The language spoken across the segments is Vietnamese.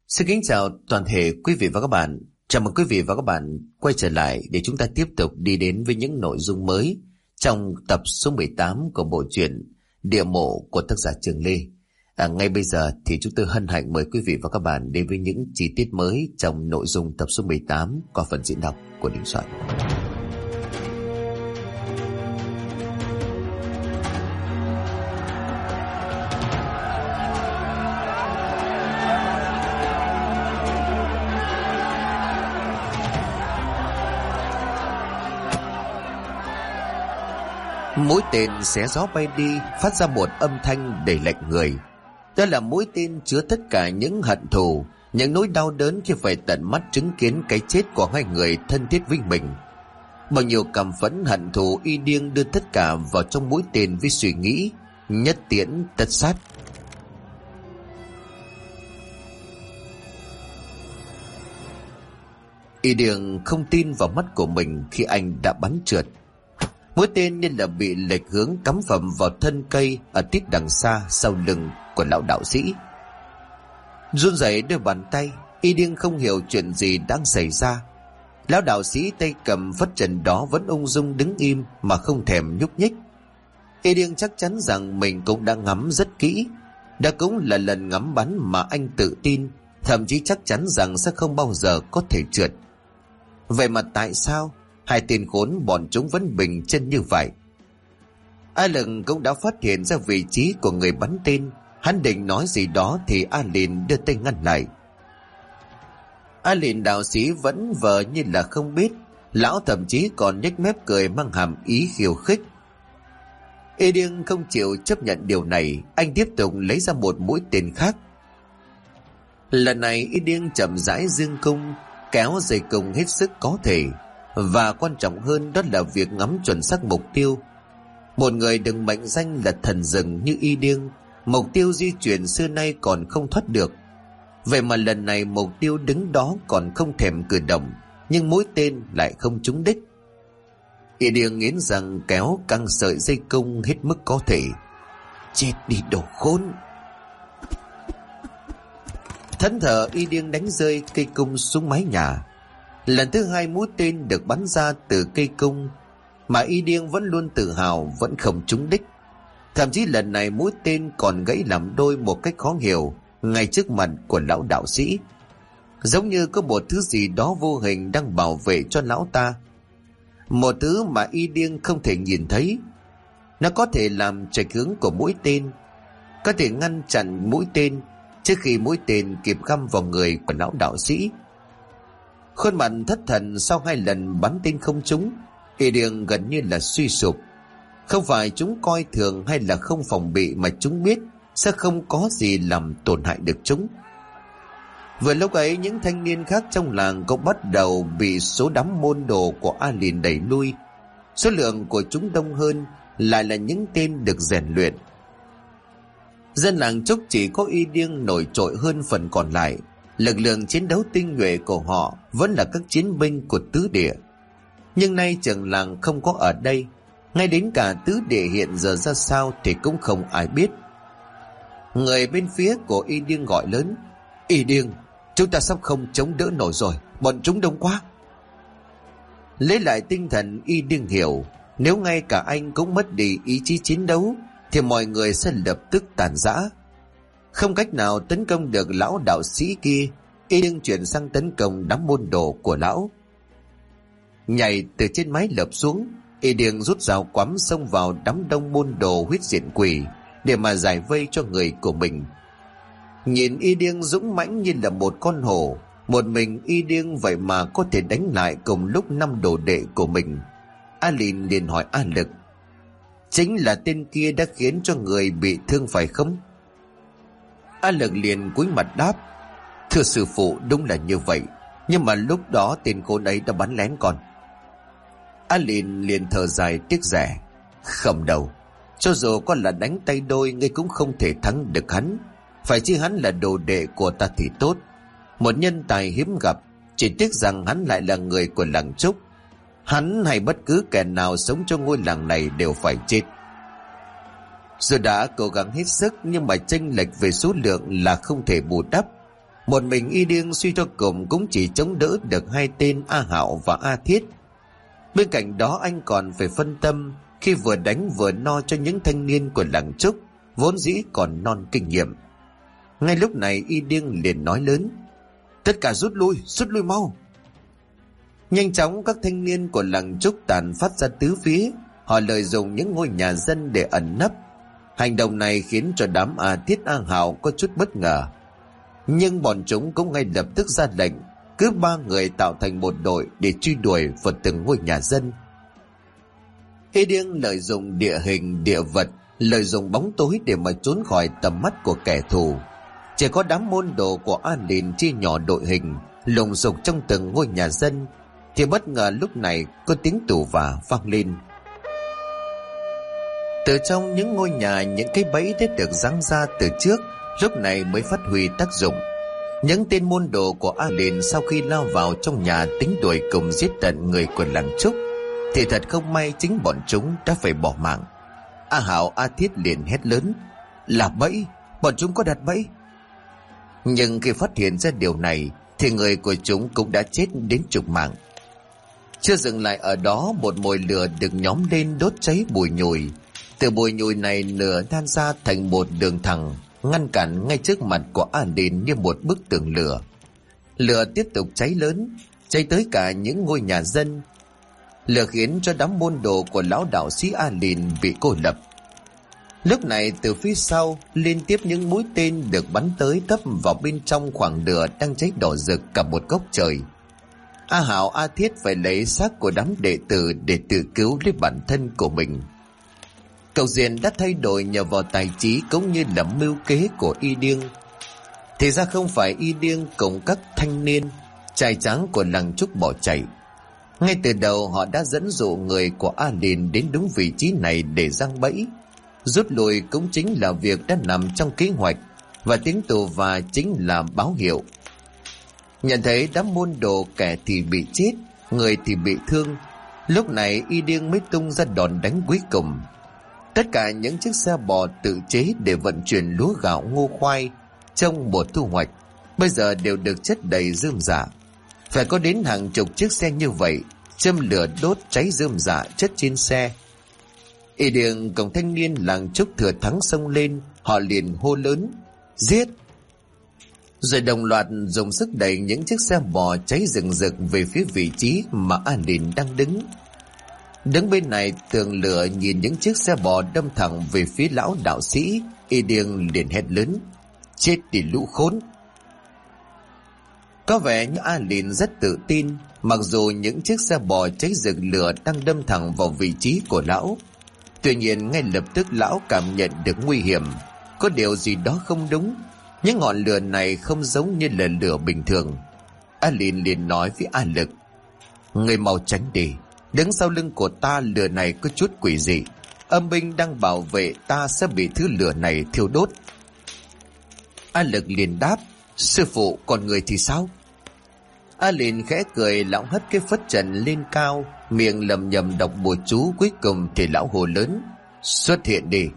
Xin kính chào toàn thể quý vị và các bạn. Chào mừng quý vị và các bạn quay trở lại để chúng ta tiếp tục đi đến với những nội dung mới trong tập số 18 của bộ truyện Địa Mộ của tác giả Trường Lê. Ngay bây giờ thì chúng tôi hân hạnh mời quý vị và các bạn đến với những chi tiết mới trong nội dung tập số 18 qua phần diễn đọc của Đình Soạn. Mũi tên xé gió bay đi, phát ra một âm thanh đầy lạnh người. Đó là mũi tên chứa tất cả những hận thù, những nỗi đau đớn khi phải tận mắt chứng kiến cái chết của hai người thân thiết với mình. Bao nhiêu cảm phẫn hận thù, Y Điêng đưa tất cả vào trong mũi tên với suy nghĩ nhất tiễn tất sát. Y Điêng không tin vào mắt của mình khi anh đã bắn trượt. Mũi tên nên là bị lệch hướng cắm phầm vào thân cây ở tít đằng xa sau lưng của lão đạo sĩ. Run rẩy đôi bàn tay, Y Điêng không hiểu chuyện gì đang xảy ra. Lão đạo sĩ tay cầm phất trần đó vẫn ung dung đứng im mà không thèm nhúc nhích. Y Điêng chắc chắn rằng mình cũng đã ngắm rất kỹ. Đó cũng là lần ngắm bắn mà anh tự tin, thậm chí chắc chắn rằng sẽ không bao giờ có thể trượt. Vậy mà tại sao hai tên khốn bọn chúng vẫn bình chân như vậy? A Lừng cũng đã phát hiện ra vị trí của người bắn tên. Hắn định nói gì đó thì A Lìn đưa tay ngăn lại. A Lìn đạo sĩ vẫn vờ như là không biết. Lão thậm chí còn nhếch mép cười mang hàm ý khiêu khích. Y Điêng không chịu chấp nhận điều này. Anh tiếp tục lấy ra một mũi tên khác. Lần này Y Điêng chậm rãi dương cung, kéo dây cung hết sức có thể. Và quan trọng hơn đó là việc ngắm chuẩn xác mục tiêu. Một người đừng mệnh danh là thần rừng như Y Điêng, mục tiêu di chuyển xưa nay còn không thoát được. Vậy mà lần này mục tiêu đứng đó còn không thèm cử động, nhưng mũi tên lại không trúng đích. Y Điêng nghiến răng kéo căng sợi dây cung hết mức có thể. Chết đi đồ khốn! Thẫn thờ Y Điêng đánh rơi cây cung xuống mái nhà. Lần thứ hai mũi tên được bắn ra từ cây cung, mà Y Điêng vẫn luôn tự hào vẫn không trúng đích. Thậm chí lần này mũi tên còn gãy làm đôi một cách khó hiểu ngay trước mặt của lão đạo sĩ. Giống như có một thứ gì đó vô hình đang bảo vệ cho lão ta. Một thứ mà Y Điêng không thể nhìn thấy. Nó có thể làm chệch hướng của mũi tên, có thể ngăn chặn mũi tên trước khi mũi tên kịp găm vào người của lão đạo sĩ. Khuôn mặt thất thần sau hai lần bắn tên không trúng, Y Điêng gần như là suy sụp. Không phải chúng coi thường hay là không phòng bị, mà chúng biết sẽ không có gì làm tổn hại được chúng. Vừa lúc ấy, những thanh niên khác trong làng cũng bắt đầu bị số đám môn đồ của A Lìn đẩy lui. Số lượng của chúng đông hơn, lại là những tên được rèn luyện. Dân làng Trúc chỉ có Y Điêng nổi trội hơn phần còn lại. Lực lượng chiến đấu tinh nhuệ của họ vẫn là các chiến binh của tứ địa. Nhưng nay trưởng làng không có ở đây, ngay đến cả tứ địa hiện giờ ra sao thì cũng không ai biết. Người bên phía của Y Điêng gọi lớn: Y Điêng, chúng ta sắp không chống đỡ nổi rồi, bọn chúng đông quá. Lấy lại tinh thần, Y Điêng hiểu nếu ngay cả anh cũng mất đi ý chí chiến đấu thì mọi người sẽ lập tức tàn rã. Không cách nào tấn công được lão đạo sĩ kia, Y Điêng chuyển sang tấn công đám môn đồ của lão. Nhảy từ trên mái lợp xuống, Y Điêng rút dao quắm xông vào đám đông môn đồ huyết diện quỷ để mà giải vây cho người của mình. Nhìn Y Điêng dũng mãnh như là một con hổ, một mình Y Điêng vậy mà có thể đánh lại cùng lúc 5 đồ đệ của mình. A Lìn liền hỏi A Lực: chính là tên kia đã khiến cho người bị thương phải không? A Lực liền cúi mặt đáp: thưa sư phụ, đúng là như vậy, nhưng mà lúc đó tên khốn ấy đã bắn lén con. A Lìn liền thở dài tiếc rẻ: không đâu, cho dù con là đánh tay đôi, ngươi cũng không thể thắng được hắn. Phải chi hắn là đồ đệ của ta thì tốt, một nhân tài hiếm gặp, chỉ tiếc rằng hắn lại là người của làng Trúc. Hắn hay bất cứ kẻ nào sống trong ngôi làng này đều phải chết. Dù đã cố gắng hết sức nhưng mà chênh lệch về số lượng là không thể bù đắp. Một mình Y Điêng suy cho cùng cũng chỉ chống đỡ được hai tên A Hạo và A Thiết. Bên cạnh đó anh còn phải phân tâm khi vừa đánh vừa no cho những thanh niên của làng Trúc vốn dĩ còn non kinh nghiệm. Ngay lúc này Y Điêng liền nói lớn: tất cả rút lui mau. Nhanh chóng các thanh niên của làng Trúc tàn phát ra tứ phía. Họ lợi dụng những ngôi nhà dân để ẩn nấp. Hành động này khiến cho đám A Thiết A Hạo có chút bất ngờ, nhưng bọn chúng cũng ngay lập tức ra lệnh cứ 3 người tạo thành một đội để truy đuổi vào từng ngôi nhà dân. Y Điêng lợi dụng địa hình địa vật, lợi dụng bóng tối để mà trốn khỏi tầm mắt của kẻ thù. Chỉ có đám môn đồ của A Lìn chia nhỏ đội hình lùng sục trong từng ngôi nhà dân, thì bất ngờ lúc này có tiếng tù vả vang lên. Từ trong những ngôi nhà, những cái bẫy đã được giăng ra từ trước lúc này mới phát huy tác dụng. Những tên môn đồ của A Lìn sau khi lao vào trong nhà tính đuổi cùng giết tận người của làng Trúc, thì thật không may chính bọn chúng đã phải bỏ mạng. A Hạo A Thiết liền hét lớn: là bẫy, bọn chúng có đặt bẫy. Nhưng khi phát hiện ra điều này thì người của chúng cũng đã chết đến chục mạng. Chưa dừng lại ở đó, một mồi lửa được nhóm lên đốt cháy bùi nhùi. Từ bùi nhùi này lửa tan ra thành một đường thẳng ngăn cản ngay trước mặt của A Lìn như một bức tường lửa. Lửa tiếp tục cháy lớn, cháy tới cả những ngôi nhà dân. Lửa khiến cho đám môn đồ của lão đạo sĩ A Lìn bị cô lập. Lúc này từ phía sau liên tiếp những mũi tên được bắn tới tấp vào bên trong khoảng lửa đang cháy đỏ rực cả một góc trời. A Hạo A Thiết phải lấy xác của đám đệ tử để tự cứu lấy bản thân của mình. Cậu Diện đã thay đổi nhờ vào tài trí cũng như là mưu kế của Y Điêng. Thì ra không phải Y Điêng cùng các thanh niên trai tráng của làng Trúc bỏ chạy. Ngay từ đầu họ đã dẫn dụ người của A Lìn đến đúng vị trí này để giăng bẫy. Rút lui cũng chính là việc đã nằm trong kế hoạch, và tiếng tù và chính là báo hiệu. Nhận thấy đám môn đồ kẻ thì bị chết, người thì bị thương, lúc này Y Điêng mới tung ra đòn đánh cuối cùng. Tất cả những chiếc xe bò tự chế để vận chuyển lúa gạo ngô khoai trong mùa thu hoạch bây giờ đều được chất đầy rơm rạ. Phải có đến hàng chục chiếc xe như vậy châm lửa đốt cháy rơm rạ chất trên xe. Y Điêng cùng thanh niên làng Trúc thừa thắng xông lên, họ liền hô lớn: giết! Rồi đồng loạt dùng sức đẩy những chiếc xe bò cháy rừng rực về phía vị trí mà A Lìn đang đứng. Đứng bên này tường lửa nhìn những chiếc xe bò đâm thẳng về phía lão đạo sĩ, Y Điêng liền hét lớn: chết đi lũ khốn! Có vẻ như A Lìn rất tự tin, mặc dù những chiếc xe bò cháy rực lửa đang đâm thẳng vào vị trí của lão. Tuy nhiên ngay lập tức lão cảm nhận được nguy hiểm, có điều gì đó không đúng. Những ngọn lửa này không giống như là lửa bình thường. A Lìn liền nói với A Lực: người mau tránh đi, đứng sau lưng của ta lửa này có chút quỷ dị, âm binh đang bảo vệ ta sẽ bị thứ lửa này thiêu đốt. A Lực liền đáp: sư phụ, còn người thì sao? A Lìn khẽ cười, lão hất cái phất trần lên cao, miệng lầm nhầm đọc bùa chú, cuối cùng thì lão hồ lớn: xuất hiện đi.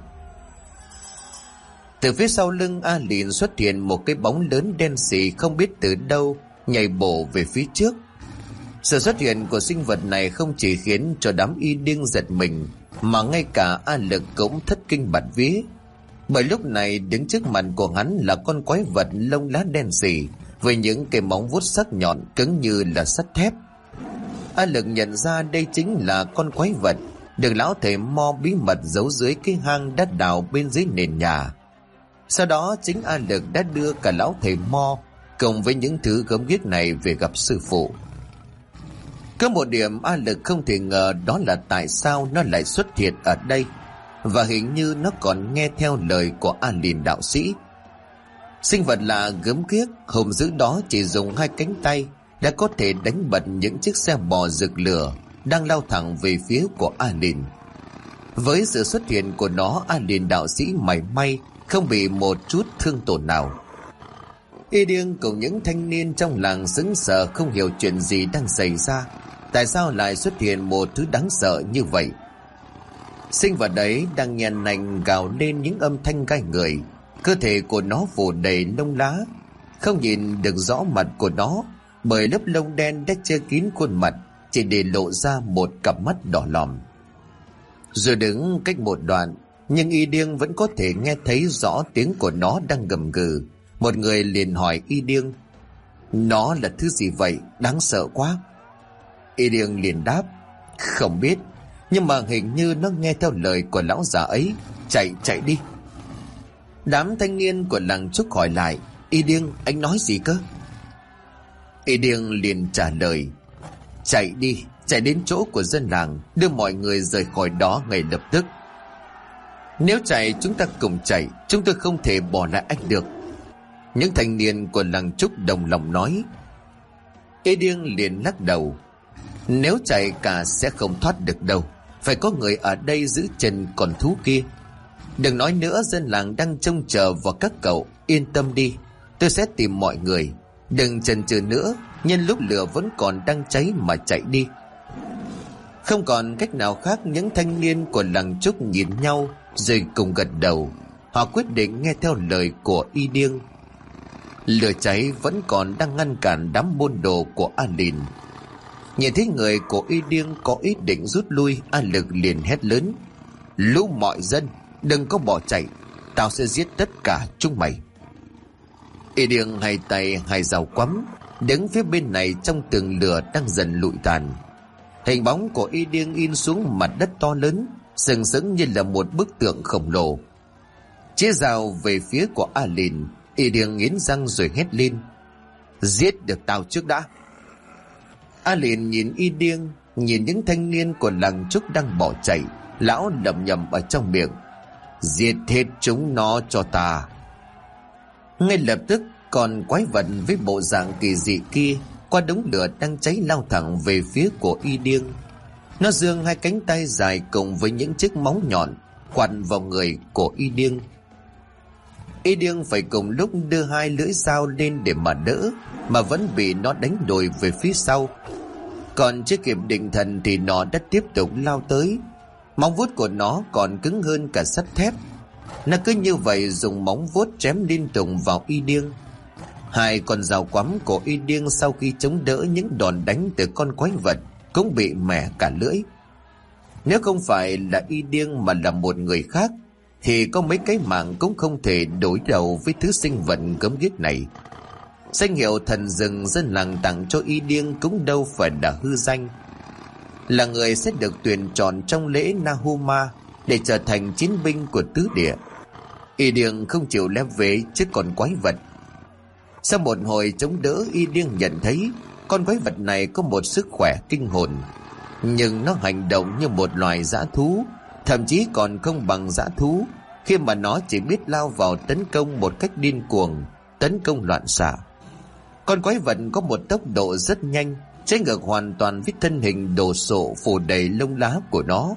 Từ phía sau lưng A Lìn xuất hiện một cái bóng lớn đen xì không biết từ đâu nhảy bổ về phía trước. Sự xuất hiện của sinh vật này không chỉ khiến cho đám Y Điêng giật mình, mà ngay cả A Lực cũng thất kinh bạt vía. Bởi lúc này đứng trước mặt của hắn là con quái vật lông lá đen xì với những cái móng vuốt sắc nhọn cứng như là sắt thép. A Lực nhận ra đây chính là con quái vật được lão thầy Mo bí mật giấu dưới cái hang đất đào bên dưới nền nhà. Sau đó chính A Lực đã đưa cả lão thầy Mo cùng với những thứ gớm ghiếc này về gặp sư phụ. Có một điểm A Lực không thể ngờ, đó là tại sao nó lại xuất hiện ở đây, và hình như nó còn nghe theo lời của A Lìn đạo sĩ. Sinh vật lạ gớm ghiếc hùng dữ đó chỉ dùng 2 cánh tay đã có thể đánh bật những chiếc xe bò rực lửa đang lao thẳng về phía của A Lìn. Với sự xuất hiện của nó, A Lìn đạo sĩ mảy may không bị một chút thương tổn nào. Y Điêng cùng những thanh niên trong làng sững sờ, không hiểu chuyện gì đang xảy ra. Tại sao lại xuất hiện một thứ đáng sợ như vậy? Sinh vật đấy đang nhàn nành gào lên những âm thanh gai người. Cơ thể của nó phủ đầy lông lá, Không nhìn được rõ mặt của nó, bởi lớp lông đen đã che kín khuôn mặt, chỉ để lộ ra một cặp mắt đỏ lòm. Rồi đứng cách một đoạn, nhưng Y Điêng vẫn có thể nghe thấy rõ tiếng của nó đang gầm gừ. Một người liền hỏi Y Điêng: "Nó là thứ gì vậy? Đáng sợ quá." Y Điêng liền đáp: "Không biết, nhưng mà hình như nó nghe theo lời của lão già ấy. Chạy đi." Đám thanh niên của làng Trúc hỏi lại: "Y Điêng, anh nói gì cơ?" Y Điêng liền trả lời: "Chạy đi, chạy đến chỗ của dân làng, đưa mọi người rời khỏi đó ngay lập tức." "Nếu chạy chúng ta cùng chạy, chúng tôi không thể bỏ lại anh được." Những thanh niên của làng Trúc đồng lòng nói. Y Điêng liền lắc đầu: "Nếu chạy cả sẽ không thoát được đâu, phải có người ở đây giữ chân con thú kia. Đừng nói nữa, dân làng đang trông chờ vào các cậu. Yên tâm đi, tôi sẽ tìm mọi người. Đừng chần chừ nữa, nhân lúc lửa vẫn còn đang cháy mà chạy đi." Không còn cách nào khác, những thanh niên của làng Trúc nhìn nhau rồi cùng gật đầu. Họ quyết định nghe theo lời của Y Điêng. Lửa cháy vẫn còn đang ngăn cản đám môn đồ của A Lìn. Nhìn thấy người của Y Điêng có ý định rút lui, A Lực liền hét lớn: "Lũ mọi dân, đừng có bỏ chạy, tao sẽ giết tất cả chúng mày." Y Điêng hai tay hai dao quắm, đứng phía bên này trong tường lửa đang dần lụi tàn. Hình bóng của Y Điêng in xuống mặt đất to lớn, sừng sững như là một bức tượng khổng lồ. Chĩa dao về phía của A Lìn, Y Điêng nghiến răng rồi hét lên: "Giết được tao trước đã." A Lìn nhìn Y Điêng, nhìn những thanh niên của làng Trúc đang bỏ chạy, lão lẩm nhẩm ở trong miệng: "Giết hết chúng nó cho ta." Ngay lập tức, con quái vật với bộ dạng kỳ dị kia qua đống lửa đang cháy lao thẳng về phía của Y Điêng. Nó giương hai cánh tay dài cùng với những chiếc móng nhọn quằn vào người của Y Điêng. Y Điêng phải cùng lúc đưa hai lưỡi dao lên để mà đỡ, mà vẫn bị nó đánh đồi về phía sau. Còn chưa kịp định thần thì nó đã tiếp tục lao tới. Móng vuốt của nó còn cứng hơn cả sắt thép. Nó cứ như vậy dùng móng vuốt chém liên tục vào Y Điêng. Hai con dao quắm của Y Điêng sau khi chống đỡ những đòn đánh từ con quái vật cũng bị mẻ cả lưỡi. Nếu không phải là Y Điêng mà là một người khác thì có mấy cái mạng cũng không thể đối đầu với thứ sinh vật gớm ghiếc này. Danh hiệu thần rừng dân làng tặng cho Y Điêng cũng đâu phải là hư danh. Là người sẽ được tuyển chọn trong lễ Nahuma để trở thành chiến binh của tứ địa. Y Điêng không chịu lép vế trước con quái vật. Sau một hồi chống đỡ, Y Điêng nhận thấy con quái vật này có một sức khỏe kinh hồn, nhưng nó hành động như một loài dã thú, thậm chí còn không bằng dã thú, khi mà nó chỉ biết lao vào tấn công một cách điên cuồng, tấn công loạn xạ. Con quái vật có một tốc độ rất nhanh, trái ngược hoàn toàn với thân hình đồ sộ phủ đầy lông lá của nó.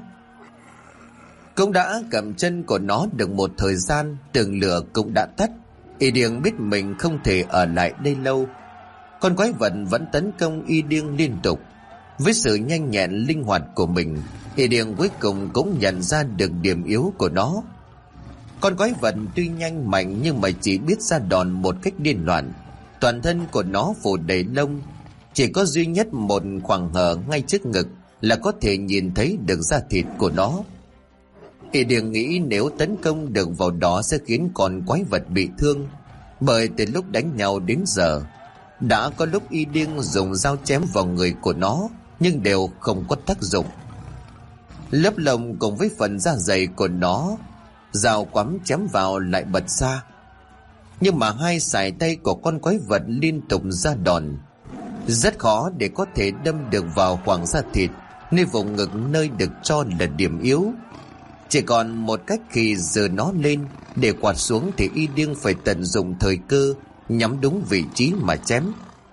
Cũng đã cầm chân của nó được một thời gian, tường lửa cũng đã tắt. Y Điêng biết mình không thể ở lại đây lâu. Con quái vật vẫn tấn công Y Điêng liên tục. Với sự nhanh nhẹn linh hoạt của mình, Y Điêng cuối cùng cũng nhận ra được điểm yếu của nó. Con quái vật tuy nhanh mạnh nhưng mà chỉ biết ra đòn một cách điên loạn. Toàn thân của nó phủ đầy lông, chỉ có duy nhất một khoảng hở ngay trước ngực là có thể nhìn thấy được da thịt của nó. Y Điêng nghĩ nếu tấn công được vào đó sẽ khiến con quái vật bị thương, bởi từ lúc đánh nhau đến giờ đã có lúc Y Điêng dùng dao chém vào người của nó nhưng đều không có tác dụng. Lớp lông cùng với phần da dày của nó, dao quắm chém vào lại bật xa. Nhưng mà hai sải tay của con quái vật liên tục ra đòn, rất khó để có thể đâm được vào khoảng da thịt, nơi vùng ngực nơi được cho là điểm yếu. Chỉ còn một cách, khi giơ nó lên để quạt xuống thì Y Điêng phải tận dụng thời cơ, nhắm đúng vị trí mà chém.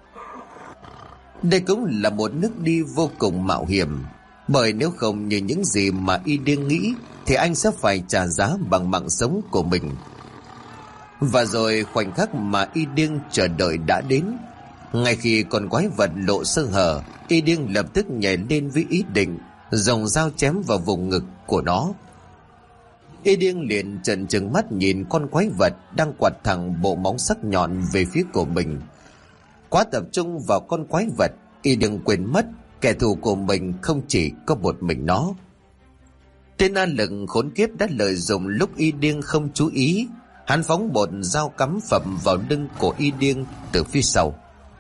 Đây cũng là một nước đi vô cùng mạo hiểm, bởi nếu không như những gì mà Y Điêng nghĩ thì anh sẽ phải trả giá bằng mạng sống của mình. Và rồi khoảnh khắc mà Y Điêng chờ đợi đã đến. Ngay khi con quái vật lộ sơ hở, Y Điêng lập tức nhảy lên với ý định dùng dao chém vào vùng ngực của nó. Y Điêng liền trợn trừng mắt nhìn con quái vật đang quạt thẳng bộ móng sắc nhọn về phía của mình. Quá tập trung vào con quái vật, Y Điêng quên mất kẻ thù của mình không chỉ có một mình nó. Tên A Lực khốn kiếp đã lợi dụng lúc Y Điêng không chú ý, hắn phóng một dao cắm phập vào lưng của Y Điêng từ phía sau.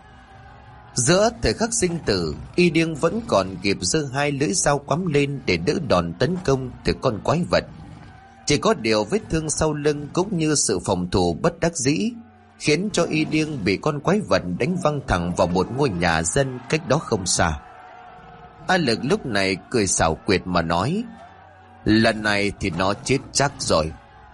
Giữa thời khắc sinh tử, Y Điêng vẫn còn kịp giơ hai lưỡi dao quắm lên để đỡ đòn tấn công từ con quái vật. Chỉ có điều vết thương sau lưng cũng như sự phòng thủ bất đắc dĩ khiến cho Y Điêng bị con quái vật đánh văng thẳng vào một ngôi nhà dân cách đó không xa. A Lực lúc này cười xảo quyệt mà nói: lần này thì nó chết chắc rồi.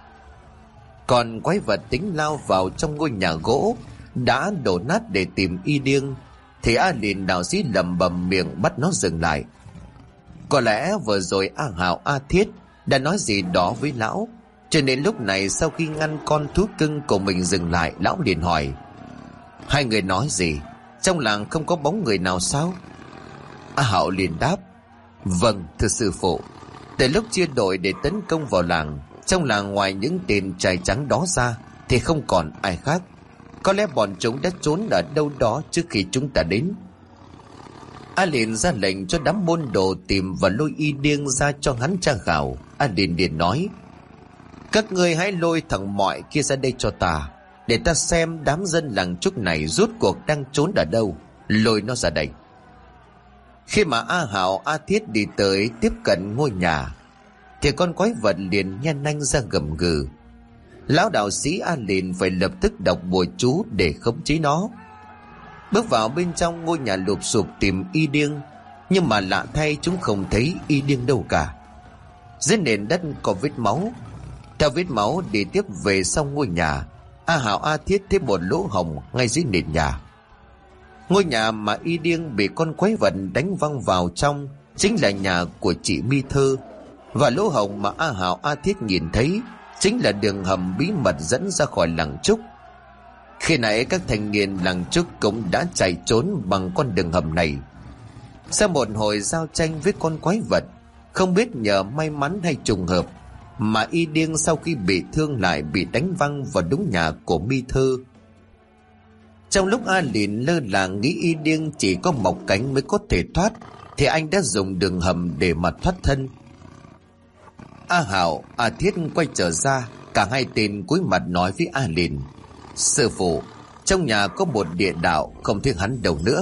Còn quái vật tính lao vào trong ngôi nhà gỗ đã đổ nát để tìm Y Điêng, thì A Lìn đạo sĩ lẩm bẩm miệng bắt nó dừng lại. Có lẽ vừa rồi A Hào A Thiết đã nói gì đó với lão, cho nên lúc này sau khi ngăn con thú cưng của mình dừng lại, lão liền hỏi: hai người nói gì? Trong làng không có bóng người nào sao? A Hạo liền đáp: vâng thưa sư phụ, từ lúc chia đội để tấn công vào làng, trong làng ngoài những tên trai trắng đó ra thì không còn ai khác. Có lẽ bọn chúng đã trốn ở đâu đó trước khi chúng ta đến. A liền ra lệnh cho đám môn đồ tìm và lôi Y Điêng ra cho hắn tra khảo. A liền nói: các ngươi hãy lôi thằng Mọi kia ra đây cho ta, để ta xem đám dân làng Trúc này rốt cuộc đang trốn ở đâu. Lôi nó ra đây. Khi mà A Hạo A Thiết đi tới tiếp cận ngôi nhà, thì con quái vật liền nhen nanh ra gầm gừ. Lão đạo sĩ A Lìn phải lập tức đọc bùa chú để khống chế nó. Bước vào bên trong ngôi nhà lụp xụp tìm Y Điêng, nhưng mà lạ thay chúng không thấy Y Điêng đâu cả. Dưới nền đất có vết máu. Theo vết máu đi tiếp về sau ngôi nhà, A Hạo A Thiết thấy một lỗ hổng ngay dưới nền nhà. Ngôi nhà mà Y Điêng bị con quái vật đánh văng vào trong chính là nhà của chị Mi Thơ, và lỗ hổng mà A Hạo A Thiết nhìn thấy chính là đường hầm bí mật dẫn ra khỏi làng Trúc. Khi nãy các thanh niên làng Trúc cũng đã chạy trốn bằng con đường hầm này. Sau một hồi giao tranh với con quái vật, không biết nhờ may mắn hay trùng hợp mà Y Điêng sau khi bị thương lại bị đánh văng vào đúng nhà của Mi Thơ. Trong lúc A Lìn lơ là nghĩ Y Điêng chỉ có mọc cánh mới có thể thoát, thì anh đã dùng đường hầm để mà thoát thân. A Hạo A Thiết quay trở ra, cả hai tên cúi mặt nói với A Lìn: sư phụ, trong nhà có một địa đạo, không thấy hắn đâu nữa.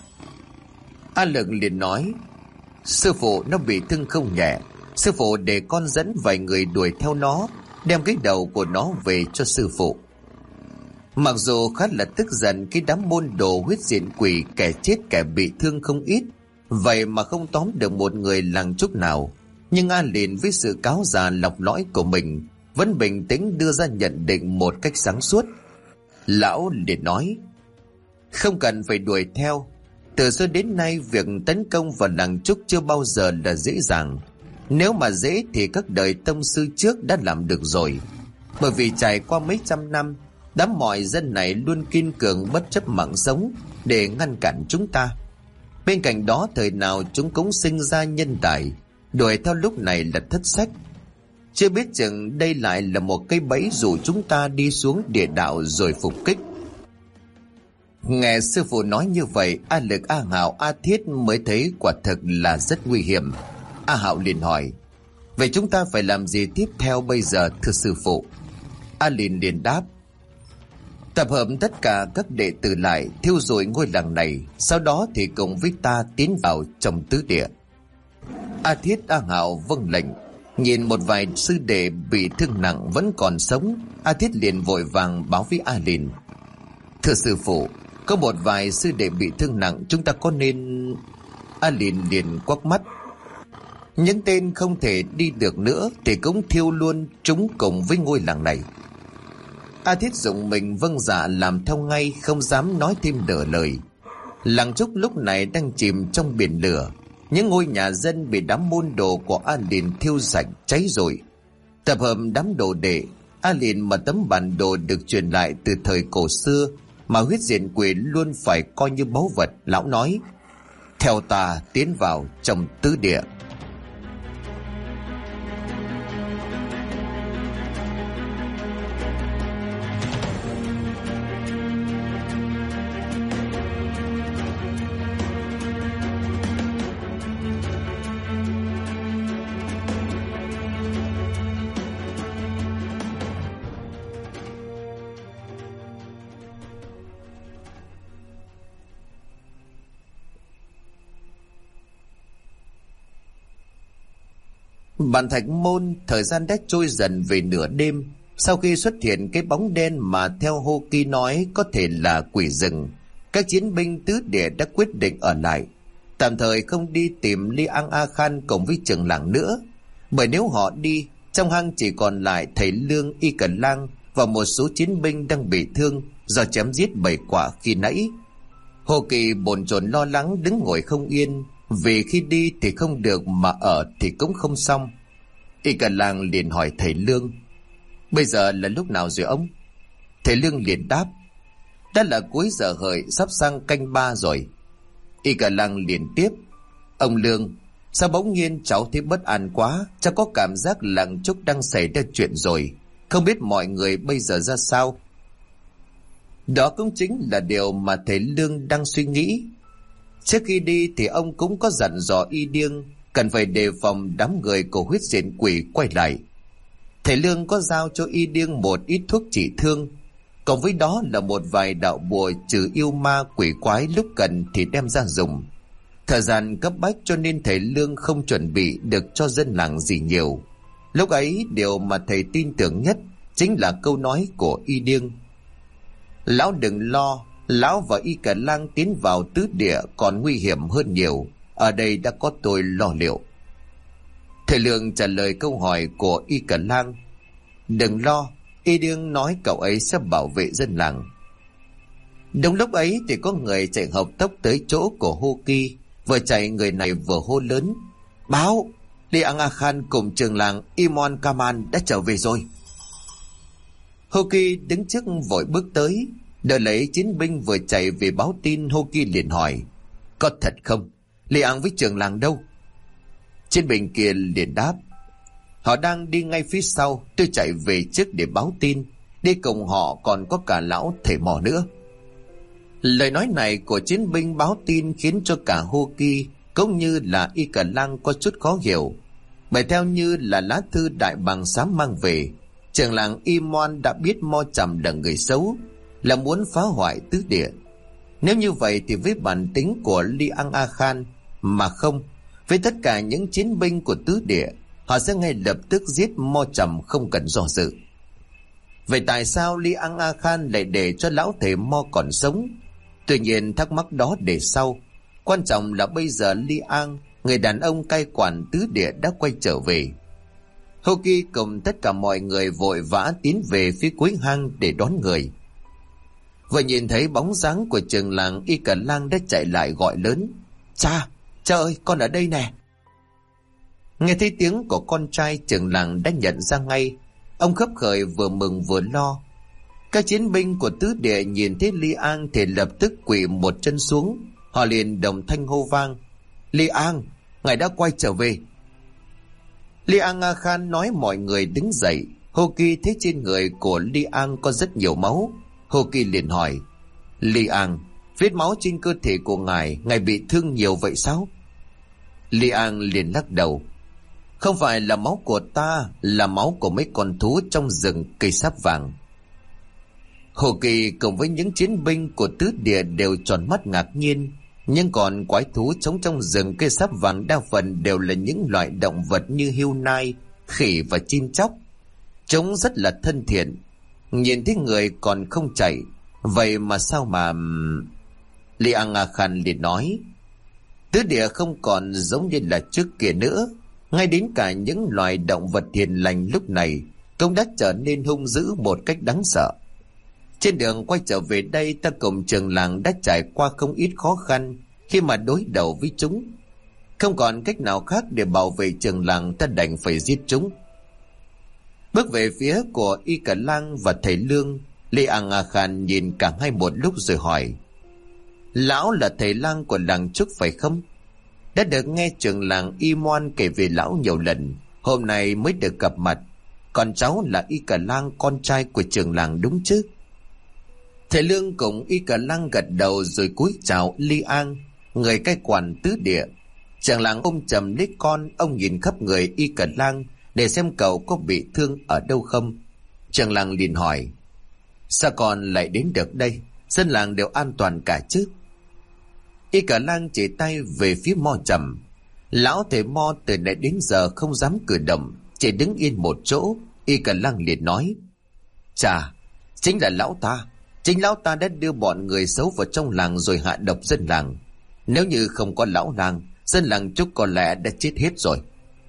A Lực liền nói: sư phụ, nó bị thương không nhẹ, sư phụ để con dẫn vài người đuổi theo nó, đem cái đầu của nó về cho sư phụ. Mặc dù khá là tức giận khi đám môn đồ huyết diện quỷ kẻ chết kẻ bị thương không ít, vậy mà không tóm được một người làng Trúc nào, nhưng A Lìn với sự cáo già lọc lõi của mình vẫn bình tĩnh đưa ra nhận định một cách sáng suốt. Lão liền nói: không cần phải đuổi theo. Từ xưa đến nay việc tấn công vào làng Trúc chưa bao giờ là dễ dàng. Nếu mà dễ thì các đời tông sư trước đã làm được rồi. Bởi vì trải qua mấy trăm năm, đám mọi dân này luôn kiên cường bất chấp mạng sống để ngăn cản chúng ta. Bên cạnh đó thời nào chúng cũng sinh ra nhân tài, đuổi theo lúc này là thất sách. Chưa biết chừng đây lại là một cây bẫy dụ chúng ta đi xuống địa đạo rồi phục kích. Nghe sư phụ nói như vậy, A Lực, A Hạo, A Thiết mới thấy quả thực là rất nguy hiểm. A Hạo liền hỏi: vậy chúng ta phải làm gì tiếp theo bây giờ thưa sư phụ? A Lìn liền đáp: tập hợp tất cả các đệ tử lại, thiêu rụi ngôi làng này, sau đó thì cùng với ta tiến vào trong tứ địa. A Thiết, A Hạo vâng lệnh. Nhìn một vài sư đệ bị thương nặng vẫn còn sống, A Thiết liền vội vàng báo với A Lìn: thưa sư phụ, có một vài sư đệ bị thương nặng, chúng ta có nên... A Lìn liền quắc mắt: những tên không thể đi được nữa thì cũng thiêu luôn chúng cùng với ngôi làng này. A Thiết dùng mình vâng dạ làm theo ngay, không dám nói thêm nửa lời. Làng Trúc lúc này đang chìm trong biển lửa. Những ngôi nhà dân bị đám môn đồ của A Lìn thiêu sạch cháy rồi. Tập hợp đám đồ đệ, A Lìn mà tấm bản đồ được truyền lại từ thời cổ xưa mà huyết diện quỷ luôn phải coi như báu vật. Lão nói: theo ta tiến vào trong tứ địa. Bàn thạch môn, thời gian đã trôi dần về nửa đêm. Sau khi xuất hiện cái bóng đen mà theo Hô Kỳ nói có thể là quỷ rừng, các chiến binh tứ địa đã quyết định ở lại, tạm thời không đi tìm Li Ang A Khan cùng với trưởng làng nữa. Bởi nếu họ đi, trong hang chỉ còn lại thầy Lương, Y Cẩn Lang và một số chiến binh đang bị thương do chém giết bảy quả khi nãy. Hồ Kỳ bồn chồn lo lắng đứng ngồi không yên, vì khi đi thì không được mà ở thì cũng không xong. Y Cẩn Lang liền hỏi thầy Lương: "Bây giờ là lúc nào rồi ông?" Thầy Lương liền đáp: "Đã là cuối giờ hợi, sắp sang canh 3 rồi." Y Cẩn Lang liền tiếp: "Ông Lương, sao bỗng nhiên cháu thấy bất an quá? Cháu có cảm giác làng Trúc đang xảy ra chuyện rồi. Không biết mọi người bây giờ ra sao?" Đó cũng chính là điều mà thầy Lương đang suy nghĩ. Trước khi đi thì ông cũng có dặn dò Y Điêng cần phải đề phòng đám người của huyết diện quỷ quay lại. Thầy Lương có giao cho Y Điêng một ít thuốc trị thương, cộng với đó là một vài đạo bùa trừ yêu ma quỷ quái, lúc cần thì đem ra dùng. Thời gian cấp bách cho nên thầy Lương không chuẩn bị được cho dân làng gì nhiều. Lúc ấy điều mà thầy tin tưởng nhất chính là câu nói của Y Điêng: "Lão đừng lo, lão và Y Cẩn Lang tiến vào tứ địa còn nguy hiểm hơn nhiều. Ở đây đã có tôi lo liệu." Thầy Lương trả lời câu hỏi của Y Cẩn Lang: "Đừng lo, Y Điêng nói cậu ấy sẽ bảo vệ dân làng." Đúng lúc ấy thì có người chạy hợp tốc tới chỗ của Hô Kỳ. Vừa chạy, người này vừa hô lớn: "Báo, Li Ang A Khan cùng trường làng Imon Kaman đã trở về rồi." Hô Kỳ đứng trước vội bước tới, đợi lấy chiến binh vừa chạy về báo tin. Hô Kỳ liền hỏi: "Có thật không? Li Ang với trường làng đâu?" Chiến binh kia liền đáp: "Họ đang đi ngay phía sau, tôi chạy về trước để báo tin. Đi cùng họ còn có cả lão thầy mò nữa." Lời nói này của chiến binh báo tin khiến cho cả Hô Kỳ cũng như là Y Cẩn Lang có chút khó hiểu. Bởi theo như là lá thư đại bàng xám mang về, trưởng làng Imon đã biết Mo Trầm là người xấu, là muốn phá hoại tứ địa. Nếu như vậy thì với bản tính của Li Ang A Khan, mà không, với tất cả những chiến binh của tứ địa, họ sẽ ngay lập tức giết Mo Trầm không cần do dự. Vậy tại sao Li Ang A Khan lại để cho lão thầy Mo còn sống? Tuy nhiên thắc mắc đó để sau. Quan trọng là bây giờ Li Ang, người đàn ông cai quản tứ địa, đã quay trở về. Hô Kỳ cùng tất cả mọi người vội vã tiến về phía cuối hang để đón người. Vừa nhìn thấy bóng dáng của trường làng, Y Cẩn Lang đã chạy lại gọi lớn: Cha ơi, con ở đây nè." Nghe thấy tiếng của con trai, trưởng làng đã nhận ra ngay. Ông khấp khởi vừa mừng vừa lo. Các chiến binh của tứ địa nhìn thấy Li Ang thì lập tức quỳ một chân xuống. Họ liền đồng thanh hô vang: "Li Ang, ngài đã quay trở về." Li Ang A Khan nói mọi người đứng dậy. Hô Kỳ thấy trên người của Li Ang có rất nhiều máu. Hô Kỳ liền hỏi: "Li Ang, vết máu trên cơ thể của ngài bị thương nhiều vậy sao?" Li Ang liền lắc đầu: "Không phải là máu của ta, là máu của mấy con thú trong rừng cây sáp vàng." Hồ Kỳ cùng với những chiến binh của tứ địa đều tròn mắt ngạc nhiên. Nhưng còn quái thú sống trong rừng cây sáp vàng đa phần đều là những loại động vật như hươu nai, khỉ và chim chóc. Chúng rất là thân thiện, nhìn thấy người còn không chạy. Vậy mà sao mà... Li Ang A Khan liền nói: "Tứ địa không còn giống như là trước kia nữa. Ngay đến cả những loài động vật hiền lành lúc này cũng đã trở nên hung dữ một cách đáng sợ. Trên đường quay trở về đây, ta cùng trường làng đã trải qua không ít khó khăn khi mà đối đầu với chúng. Không còn cách nào khác để bảo vệ trường làng, ta đành phải giết chúng." Bước về phía của Y Cẩn Lang và thầy Lương, Li Ang A Khan nhìn cả hai một lúc rồi hỏi: "Lão là thầy lang của làng Trúc phải không? Đã được nghe trường làng Imon kể về lão nhiều lần, hôm nay mới được gặp mặt. Còn cháu là Y Cẩn Lang, con trai của trường làng đúng chứ?" Thầy Lương cùng Y Cẩn Lang gật đầu rồi cúi chào Li Ang, người cai quản tứ địa. Trường làng ôm chầm lấy con, ông nhìn khắp người Y Cẩn Lang để xem cậu có bị thương ở đâu không. Trường làng liền hỏi: "Sao con lại đến được đây? Dân làng đều an toàn cả chứ?" Y Cẩn Lang chỉ tay về phía Mo Trầm. Lão thầy Mo từ nãy đến giờ không dám cử động, chỉ đứng yên một chỗ. Y Cẩn Lang liền nói: Chà, chính là lão ta. Chính lão ta đã đưa bọn người xấu vào trong làng rồi hạ độc dân làng. Nếu như không có lão làng, dân làng Trúc có lẽ đã chết hết rồi.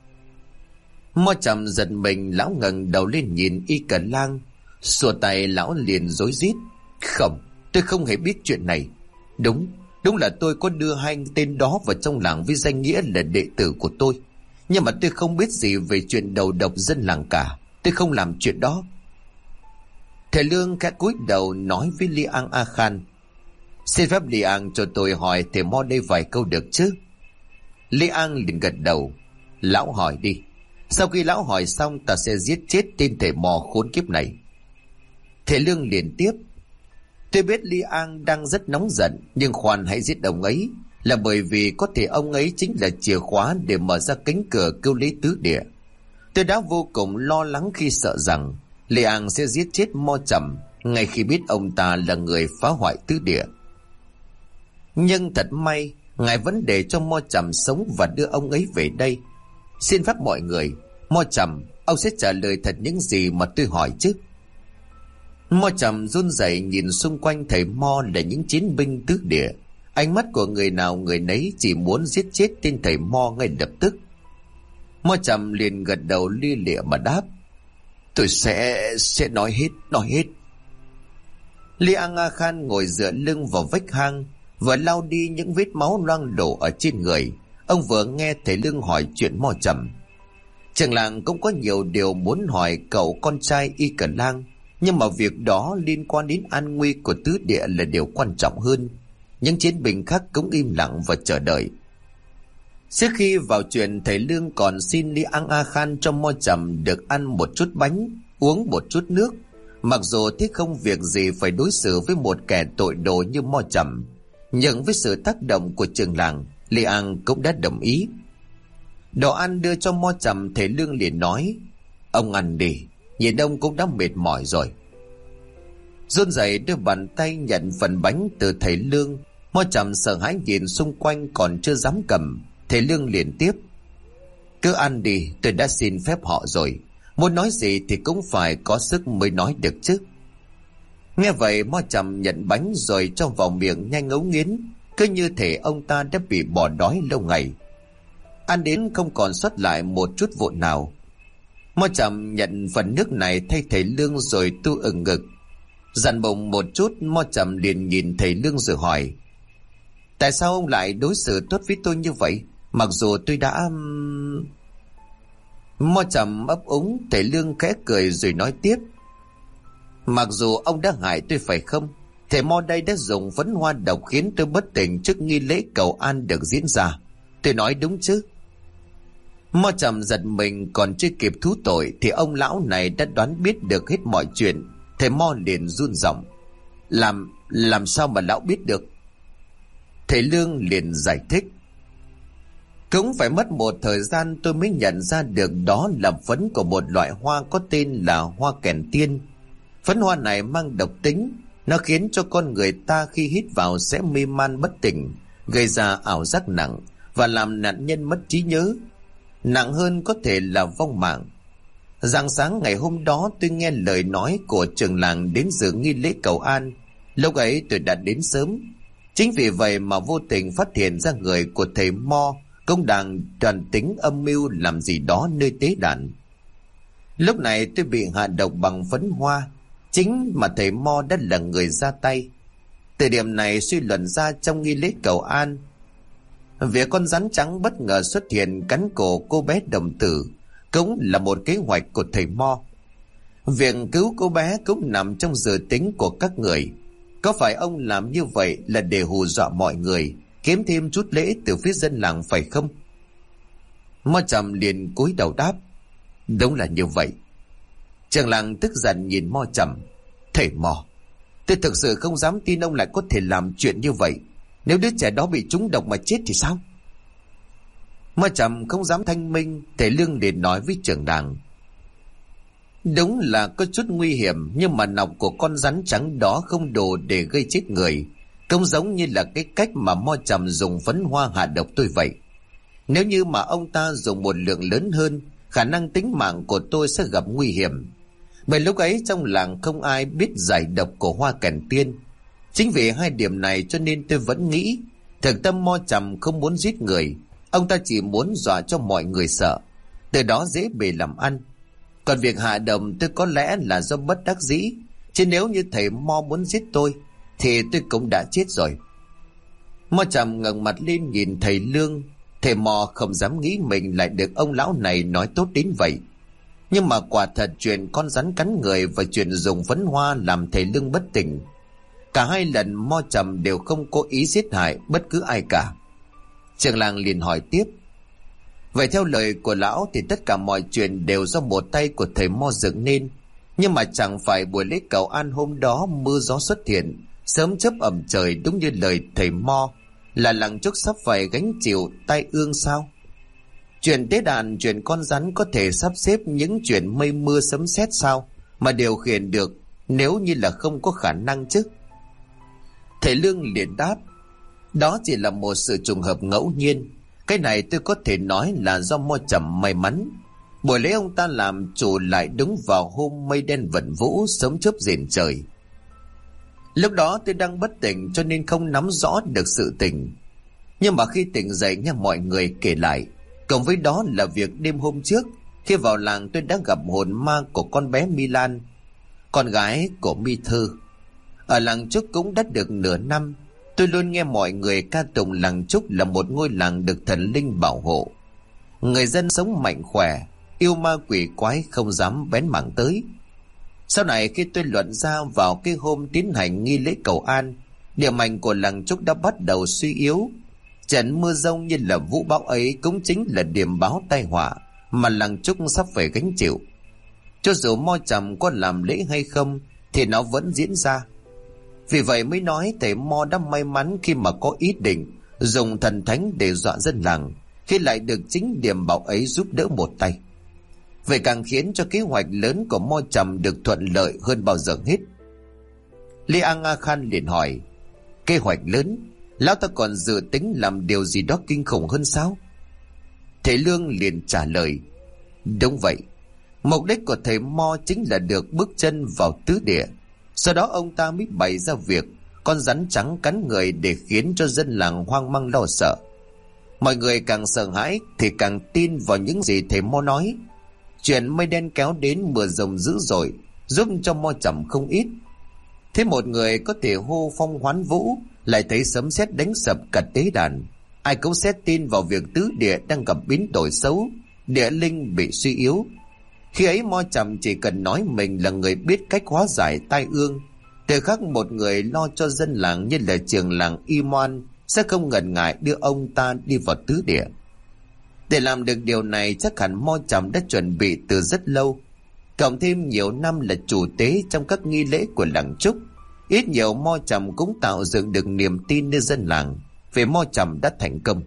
Mo Trầm giật mình, lão ngẩng đầu lên nhìn Y Cẩn Lang. Xua tay lão liền rối rít: Không, tôi không hề biết chuyện này. Đúng là tôi có đưa hai tên đó vào trong làng với danh nghĩa là đệ tử của tôi. Nhưng mà tôi không biết gì về chuyện đầu độc dân làng cả. Tôi không làm chuyện đó. Thầy Lương khẽ cúi đầu nói với Li An A Khan: Xin phép Li An cho tôi hỏi thầy Mo đây vài câu được chứ? Li An liền gật đầu: Lão hỏi đi. Sau khi lão hỏi xong, ta sẽ giết chết tên thầy Mo khốn kiếp này. Thầy Lương liền tiếp: Tôi biết Li An đang rất nóng giận, nhưng khoan hãy giết ông ấy, là bởi vì có thể ông ấy chính là chìa khóa để mở ra cánh cửa cứu lấy tứ địa. Tôi đã vô cùng lo lắng khi sợ rằng Li An sẽ giết chết Mo Trầm ngay khi biết ông ta là người phá hoại tứ địa. Nhưng thật may, ngài vẫn để cho Mo Trầm sống và đưa ông ấy về đây. Xin phép mọi người, Mo Trầm, ông sẽ trả lời thật những gì mà tôi hỏi chứ? Mo Trầm run rẩy nhìn xung quanh thầy Mo là những chiến binh tứ địa. Ánh mắt của người nào người nấy chỉ muốn giết chết tên thầy Mo ngay lập tức. Mo Trầm liền gật đầu lia lịa mà đáp: Tôi sẽ nói hết. Li An A Khan ngồi dựa lưng vào vách hang, vừa lau đi những vết máu loang lổ ở trên người. Ông vừa nghe thầy Lương hỏi chuyện Mo Trầm. Trường làng cũng có nhiều điều muốn hỏi cậu con trai Y Cẩn Lang, nhưng mà việc đó liên quan đến an nguy của tứ địa là điều quan trọng hơn. Những chiến binh khác cũng im lặng và chờ đợi. Trước khi vào chuyện, thầy Lương còn xin Li An A Khan cho Mo Trầm được ăn một chút bánh, uống một chút nước. Mặc dù thế không việc gì phải đối xử với một kẻ tội đồ như Mo Trầm, nhưng với sự tác động của trường làng, Li An cũng đã đồng ý. Đồ ăn đưa cho Mo Trầm, thầy Lương liền nói: Ông ăn đi, nhìn ông cũng đã mệt mỏi rồi. Run rẩy đưa bàn tay nhận phần bánh từ thầy Lương. Mo Trầm sợ hãi nhìn xung quanh còn chưa dám cầm. Thầy Lương liền tiếp: Cứ ăn đi, tôi đã xin phép họ rồi. Muốn nói gì thì cũng phải có sức mới nói được chứ. Nghe vậy, Mo Trầm nhận bánh rồi cho vào miệng nhanh ngấu nghiến, cứ như thể ông ta đã bị bỏ đói lâu ngày. Ăn đến không còn sót lại một chút vụn nào. Mo Trầm nhận phần nước này thay thầy Lương rồi tu ừng ngực. Dặn bụng một chút, Mo Trầm liền nhìn thầy Lương rồi hỏi: Tại sao ông lại đối xử tốt với tôi như vậy, mặc dù tôi đã... Mo Trầm ấp úng. Thầy Lương khẽ cười rồi nói tiếp: Mặc dù ông đã hại tôi phải không? Thầy Mo đây đã dùng phấn hoa độc khiến tôi bất tỉnh trước nghi lễ cầu an được diễn ra. Tôi nói đúng chứ? Mo Trầm giật mình, còn chưa kịp thú tội thì ông lão này đã đoán biết được hết mọi chuyện. Thầy Mo liền run giọng: Làm sao mà lão biết được? Thầy Lương liền giải thích: Cũng phải mất một thời gian tôi mới nhận ra được đó là phấn của một loại hoa có tên là hoa kèn tiên. Phấn hoa này mang độc tính, nó khiến cho con người ta khi hít vào sẽ mê man bất tỉnh, gây ra ảo giác nặng và làm nạn nhân mất trí nhớ. Nặng hơn có thể là vong mạng. Rạng sáng ngày hôm đó, tôi nghe lời nói của trưởng làng đến dự nghi lễ cầu an. Lúc ấy tôi đã đến sớm. Chính vì vậy mà vô tình phát hiện ra người của thầy Mo cũng đang đoàn tính âm mưu làm gì đó nơi tế đàn. Lúc này tôi bị hạ độc bằng phấn hoa. Chính mà thầy Mo đã là người ra tay. Từ điểm này suy luận ra, trong nghi lễ cầu an, việc con rắn trắng bất ngờ xuất hiện cắn cổ cô bé đồng tử cũng là một kế hoạch của thầy Mo. Việc cứu cô bé cũng nằm trong dự tính của các người. Có phải ông làm như vậy là để hù dọa mọi người, kiếm thêm chút lễ từ phía dân làng phải không? Mo Trầm liền cúi đầu đáp: Đúng là như vậy. Trưởng làng tức giận nhìn Mo Trầm: Thầy Mo, tôi thực sự không dám tin ông lại có thể làm chuyện như vậy. Nếu đứa trẻ đó bị trúng độc mà chết thì sao? Mo Trầm không dám thanh minh. Thầy Lương liền nói với trưởng làng: Đúng là có chút nguy hiểm, nhưng mà nọc của con rắn trắng đó không đủ để gây chết người. Không giống như là cái cách mà Mo Trầm dùng phấn hoa hạ độc tôi vậy. Nếu như mà ông ta dùng một lượng lớn hơn, khả năng tính mạng của tôi sẽ gặp nguy hiểm. Bởi lúc ấy trong làng không ai biết giải độc của hoa cẩm tiên. Chính vì hai điểm này cho nên tôi vẫn nghĩ thực tâm Mo Trầm không muốn giết người. Ông ta chỉ muốn dọa cho mọi người sợ, từ đó dễ bề làm ăn. Còn việc hạ độc tôi có lẽ là do bất đắc dĩ, chứ nếu như thầy Mo muốn giết tôi thì tôi cũng đã chết rồi. Mo Trầm ngẩng mặt lên nhìn thầy Lương. Thầy Mo không dám nghĩ mình lại được ông lão này nói tốt đến vậy. Nhưng mà quả thật chuyện con rắn cắn người và chuyện dùng phấn hoa làm thầy Lương bất tỉnh. Cả hai lần Mo Trầm đều không cố ý giết hại bất cứ ai cả. Trưởng làng liền hỏi tiếp: vậy theo lời của lão thì tất cả mọi chuyện đều do một tay của thầy Mo dựng nên. Nhưng mà chẳng phải buổi lễ cầu an hôm đó mưa gió xuất hiện, sớm chớp ẩm trời đúng như lời thầy Mo, là làng Trúc sắp phải gánh chịu tai ương sao? Chuyện tế đàn, chuyện con rắn có thể sắp xếp những chuyện mây mưa sấm sét sao mà điều khiển được, nếu như là không có khả năng chứ? Thầy Lương liền đáp: đó chỉ là một sự trùng hợp ngẫu nhiên. Cái này tôi có thể nói là do Mo Trầm may mắn. Buổi lễ ông ta làm chủ lại đúng vào hôm mây đen vẩn vũ, sớm chớp rền trời. Lúc đó tôi đang bất tỉnh cho nên không nắm rõ được sự tình. Nhưng mà khi tỉnh dậy nghe mọi người kể lại, cộng với đó là việc đêm hôm trước khi vào làng tôi đã gặp hồn ma của con bé Milan, con gái của Mi Thư. Ở làng Trúc cũng đã được nửa năm, tôi luôn nghe mọi người ca tụng làng Trúc là một ngôi làng được thần linh bảo hộ. Người dân sống mạnh khỏe, yêu ma quỷ quái không dám bén mảng tới. Sau này khi tôi luận ra vào cái hôm tiến hành nghi lễ cầu an, địa mạch của làng Trúc đã bắt đầu suy yếu. Trận mưa rông như là vũ bão ấy cũng chính là điểm báo tai họa mà làng Trúc sắp phải gánh chịu. Cho dù Mo Trầm có làm lễ hay không thì nó vẫn diễn ra. Vì vậy mới nói thầy Mo đã may mắn khi mà có ý định dùng thần thánh để dọa dân làng, khi lại được chính điểm bảo ấy giúp đỡ một tay. Vậy càng khiến cho kế hoạch lớn của Mo Trầm được thuận lợi hơn bao giờ hết. Li Ang A Khan liền hỏi: kế hoạch lớn? Lão ta còn dự tính làm điều gì đó kinh khủng hơn sao? Thầy Lương liền trả lời: đúng vậy. Mục đích của thầy Mo chính là được bước chân vào tứ địa. Sau đó ông ta mới bày ra việc con rắn trắng cắn người để khiến cho dân làng hoang mang lo sợ. Mọi người càng sợ hãi thì càng tin vào những gì thầy Mo nói. Chuyện mây đen kéo đến, mưa rồng dữ dội, giúp cho Mo Trầm không ít. Thế một người có thể hô phong hoán vũ, lại thấy sấm sét đánh sập cả tế đàn, ai cũng sẽ tin vào việc tứ địa đang gặp biến đổi xấu, địa linh bị suy yếu. Khi ấy Mo Trầm chỉ cần nói mình là người biết cách hóa giải tai ương, từ khắc một người lo cho dân làng như là trường làng Y Moan sẽ không ngần ngại đưa ông ta đi vào tứ địa. Để làm được điều này chắc hẳn Mo Trầm đã chuẩn bị từ rất lâu, cộng thêm nhiều năm là chủ tế trong các nghi lễ của làng Trúc. Ít nhiều Mo Trầm cũng tạo dựng được niềm tin nơi dân làng về Mo Trầm đã thành công.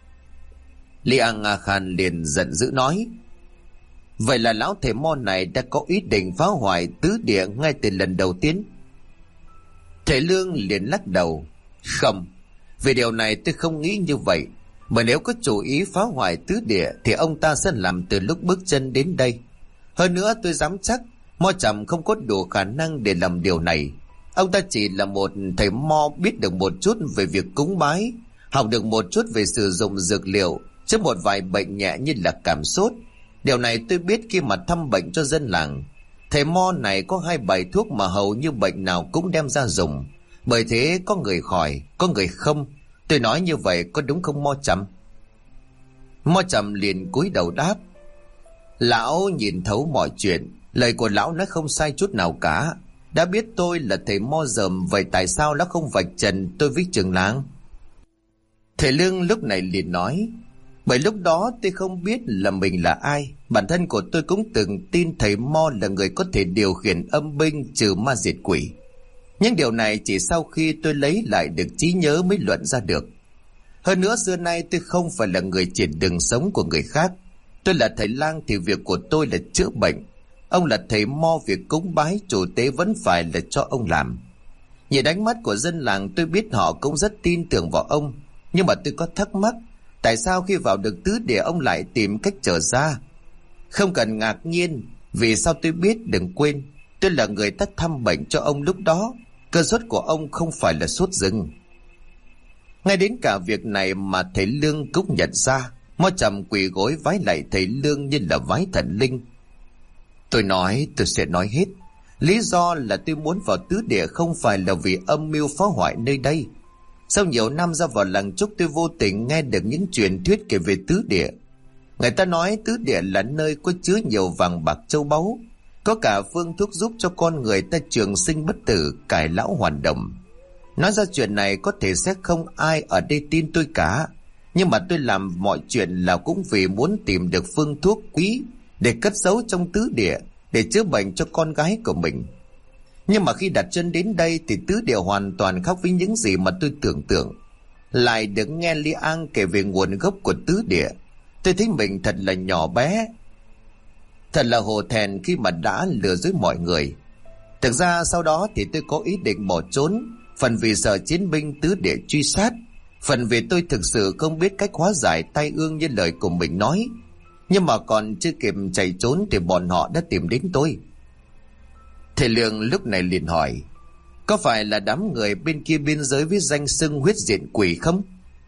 Li Ang A Khan liền giận dữ nói: vậy là lão thầy Mo này đã có ý định phá hoại tứ địa ngay từ lần đầu tiên? Thầy Lương liền lắc đầu: không, vì điều này tôi không nghĩ như vậy. Mà nếu có chủ ý phá hoại tứ địa thì ông ta sẽ làm từ lúc bước chân đến đây. Hơn nữa tôi dám chắc Mo Trầm không có đủ khả năng để làm điều này. Ông ta chỉ là một thầy Mo biết được một chút về việc cúng bái, học được một chút về sử dụng dược liệu chữa một vài bệnh nhẹ như là cảm sốt. Điều này tôi biết khi mà thăm bệnh cho dân làng. Thầy Mo này có 2 bài thuốc mà hầu như bệnh nào cũng đem ra dùng. Bởi thế có người khỏi, có người không. Tôi nói như vậy có đúng không Mo Trầm? Mo Trầm liền cúi đầu đáp: lão nhìn thấu mọi chuyện, lời của lão nói không sai chút nào cả. Đã biết tôi là thầy Mo dởm, vậy tại sao lão không vạch trần tôi với trường làng? Thầy Lương lúc này liền nói: bởi lúc đó tôi không biết là mình là ai. Bản thân của tôi cũng từng tin thầy Mo là người có thể điều khiển âm binh trừ ma diệt quỷ. Nhưng điều này chỉ sau khi tôi lấy lại được trí nhớ mới luận ra được. Hơn nữa xưa nay tôi không phải là người triệt đường sống của người khác. Tôi là thầy lang thì việc của tôi là chữa bệnh. Ông là thầy Mo, việc cúng bái chủ tế vẫn phải là cho ông làm. Nhìn ánh mắt của dân làng tôi biết họ cũng rất tin tưởng vào ông. Nhưng mà tôi có thắc mắc, Tại sao khi vào được tứ địa ông lại tìm cách trở ra? Không cần ngạc nhiên, vì sao tôi biết. Đừng quên, tôi là người ta thăm bệnh cho ông lúc đó. Cơn sốt của ông không phải là sốt rừng. Ngay đến cả việc này mà thầy Lương cũng nhận ra. Mo Trầm quỳ gối vái lại thầy Lương như là vái thần linh. Tôi sẽ nói hết. Lý do là tôi muốn vào tứ địa không phải là vì âm mưu phá hoại nơi đây. Sau nhiều năm ra vào làng Trúc, tôi vô tình nghe được những truyền thuyết kể về tứ địa. Người ta nói tứ địa là nơi có chứa nhiều vàng bạc châu báu, có cả phương thuốc giúp cho con người ta trường sinh bất tử, cải lão hoàn đồng. Nói ra chuyện này có thể sẽ không ai ở đây tin tôi cả, nhưng mà tôi làm mọi chuyện là cũng vì muốn tìm được phương thuốc quý để cất giấu trong tứ địa, để chữa bệnh cho con gái của mình. Nhưng mà khi đặt chân đến đây thì tứ địa hoàn toàn khác với những gì mà tôi tưởng tượng. Lại được nghe Lý An kể về nguồn gốc của tứ địa, tôi thấy mình thật là nhỏ bé, thật là hổ thẹn khi mà đã lừa dối mọi người. Thực ra sau đó thì tôi có ý định bỏ trốn, phần vì sợ chiến binh tứ địa truy sát, phần vì tôi thực sự không biết cách hóa giải tai ương như lời của mình nói. Nhưng mà còn chưa kịp chạy trốn thì bọn họ đã tìm đến tôi. Thầy Lương lúc này liền hỏi, có phải là đám người bên kia biên giới với danh xưng huyết diện quỷ không?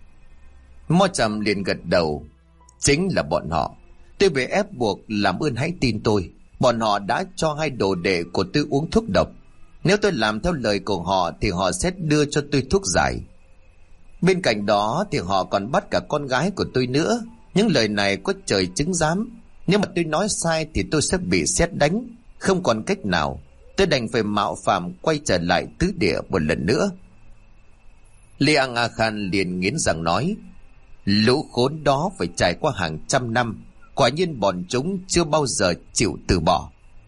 Mo Trầm liền gật đầu, chính là bọn họ. Tôi bị ép buộc, làm ơn hãy tin tôi. Bọn họ đã cho hai đồ đệ của tôi uống thuốc độc. Nếu tôi làm theo lời của họ thì họ sẽ đưa cho tôi thuốc giải. Bên cạnh đó thì họ còn bắt cả con gái của tôi nữa. Những lời này có trời chứng giám. Nếu mà tôi nói sai thì tôi sẽ bị sét đánh. Không còn cách nào, tôi đành phải mạo phạm quay trở lại tứ địa một lần nữa. Liang A Khan liền nghiến răng nói, lũ khốn đó phải trải qua hàng trăm năm, quả nhiên bọn chúng chưa bao giờ chịu từ bỏ.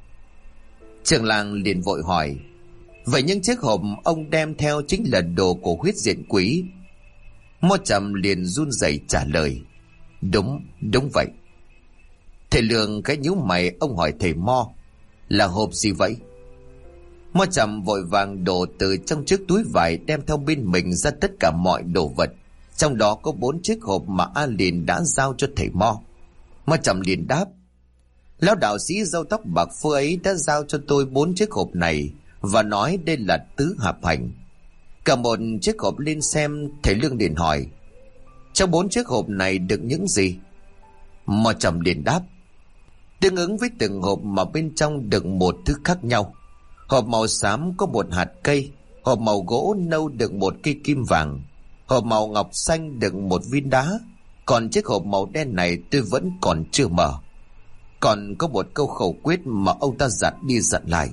Trường làng liền vội hỏi, vậy những chiếc hộp ông đem theo chính là đồ của huyết diện quỷ? Mo Trầm liền run rẩy trả lời, đúng vậy. Thầy Lương cái nhíu mày, ông hỏi thầy Mo, là hộp gì vậy? Mo Trầm vội vàng đổ từ trong chiếc túi vải đem theo bên mình ra tất cả mọi đồ vật, trong đó có 4 chiếc hộp mà A Lìn đã giao cho thầy Mo. Mo Trầm liền đáp, lão đạo sĩ râu tóc bạc phơ ấy đã giao cho tôi 4 chiếc hộp này và nói đây là tứ hạp hành. Cả một chiếc hộp lên xem. Thầy Lương liền hỏi, trong 4 chiếc hộp này được những gì? Mo Trầm liền đáp, tương ứng với từng hộp mà bên trong đựng một thứ khác nhau. Hộp màu xám có một hạt cây, hộp màu gỗ nâu đựng một cây kim vàng, hộp màu ngọc xanh đựng một viên đá, còn chiếc hộp màu đen này tôi vẫn còn chưa mở. Còn có một câu khẩu quyết mà ông ta dặn đi dặn lại.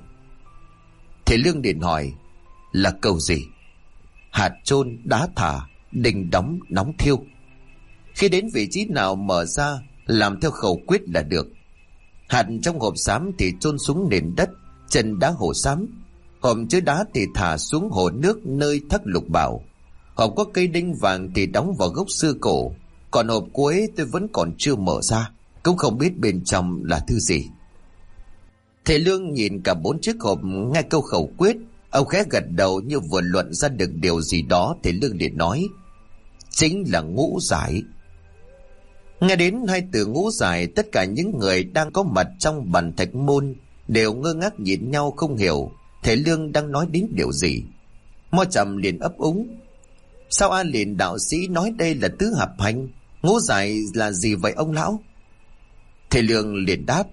Thầy Lương liền hỏi, là câu gì? Hạt chôn đá thả, đình đóng nóng thiêu. Khi đến vị trí nào mở ra, làm theo khẩu quyết là được. Hạt trong hộp xám thì chôn xuống nền đất chân đá hồ xám. Hộp chứa đá thì thả xuống hồ nước nơi thác lục bảo. Hộp có cây đinh vàng thì đóng vào gốc xưa cổ. Còn hộp cuối tôi vẫn còn chưa mở ra, cũng không biết bên trong là thứ gì. Thầy Lương nhìn cả 4 chiếc hộp, nghe câu khẩu quyết, ông khẽ gật đầu như vừa luận ra được điều gì đó. Thầy Lương liền nói, chính là ngũ giải. Nghe đến hai từ ngũ giải, tất cả những người đang có mặt trong bàn thạch môn đều ngơ ngác nhìn nhau không hiểu thầy Lương đang nói đến điều gì. Mo Trầm liền ấp úng, sao A Lìn đạo sĩ nói đây là tứ hạp hành? Ngũ giải là gì vậy ông lão? Thầy Lương liền đáp,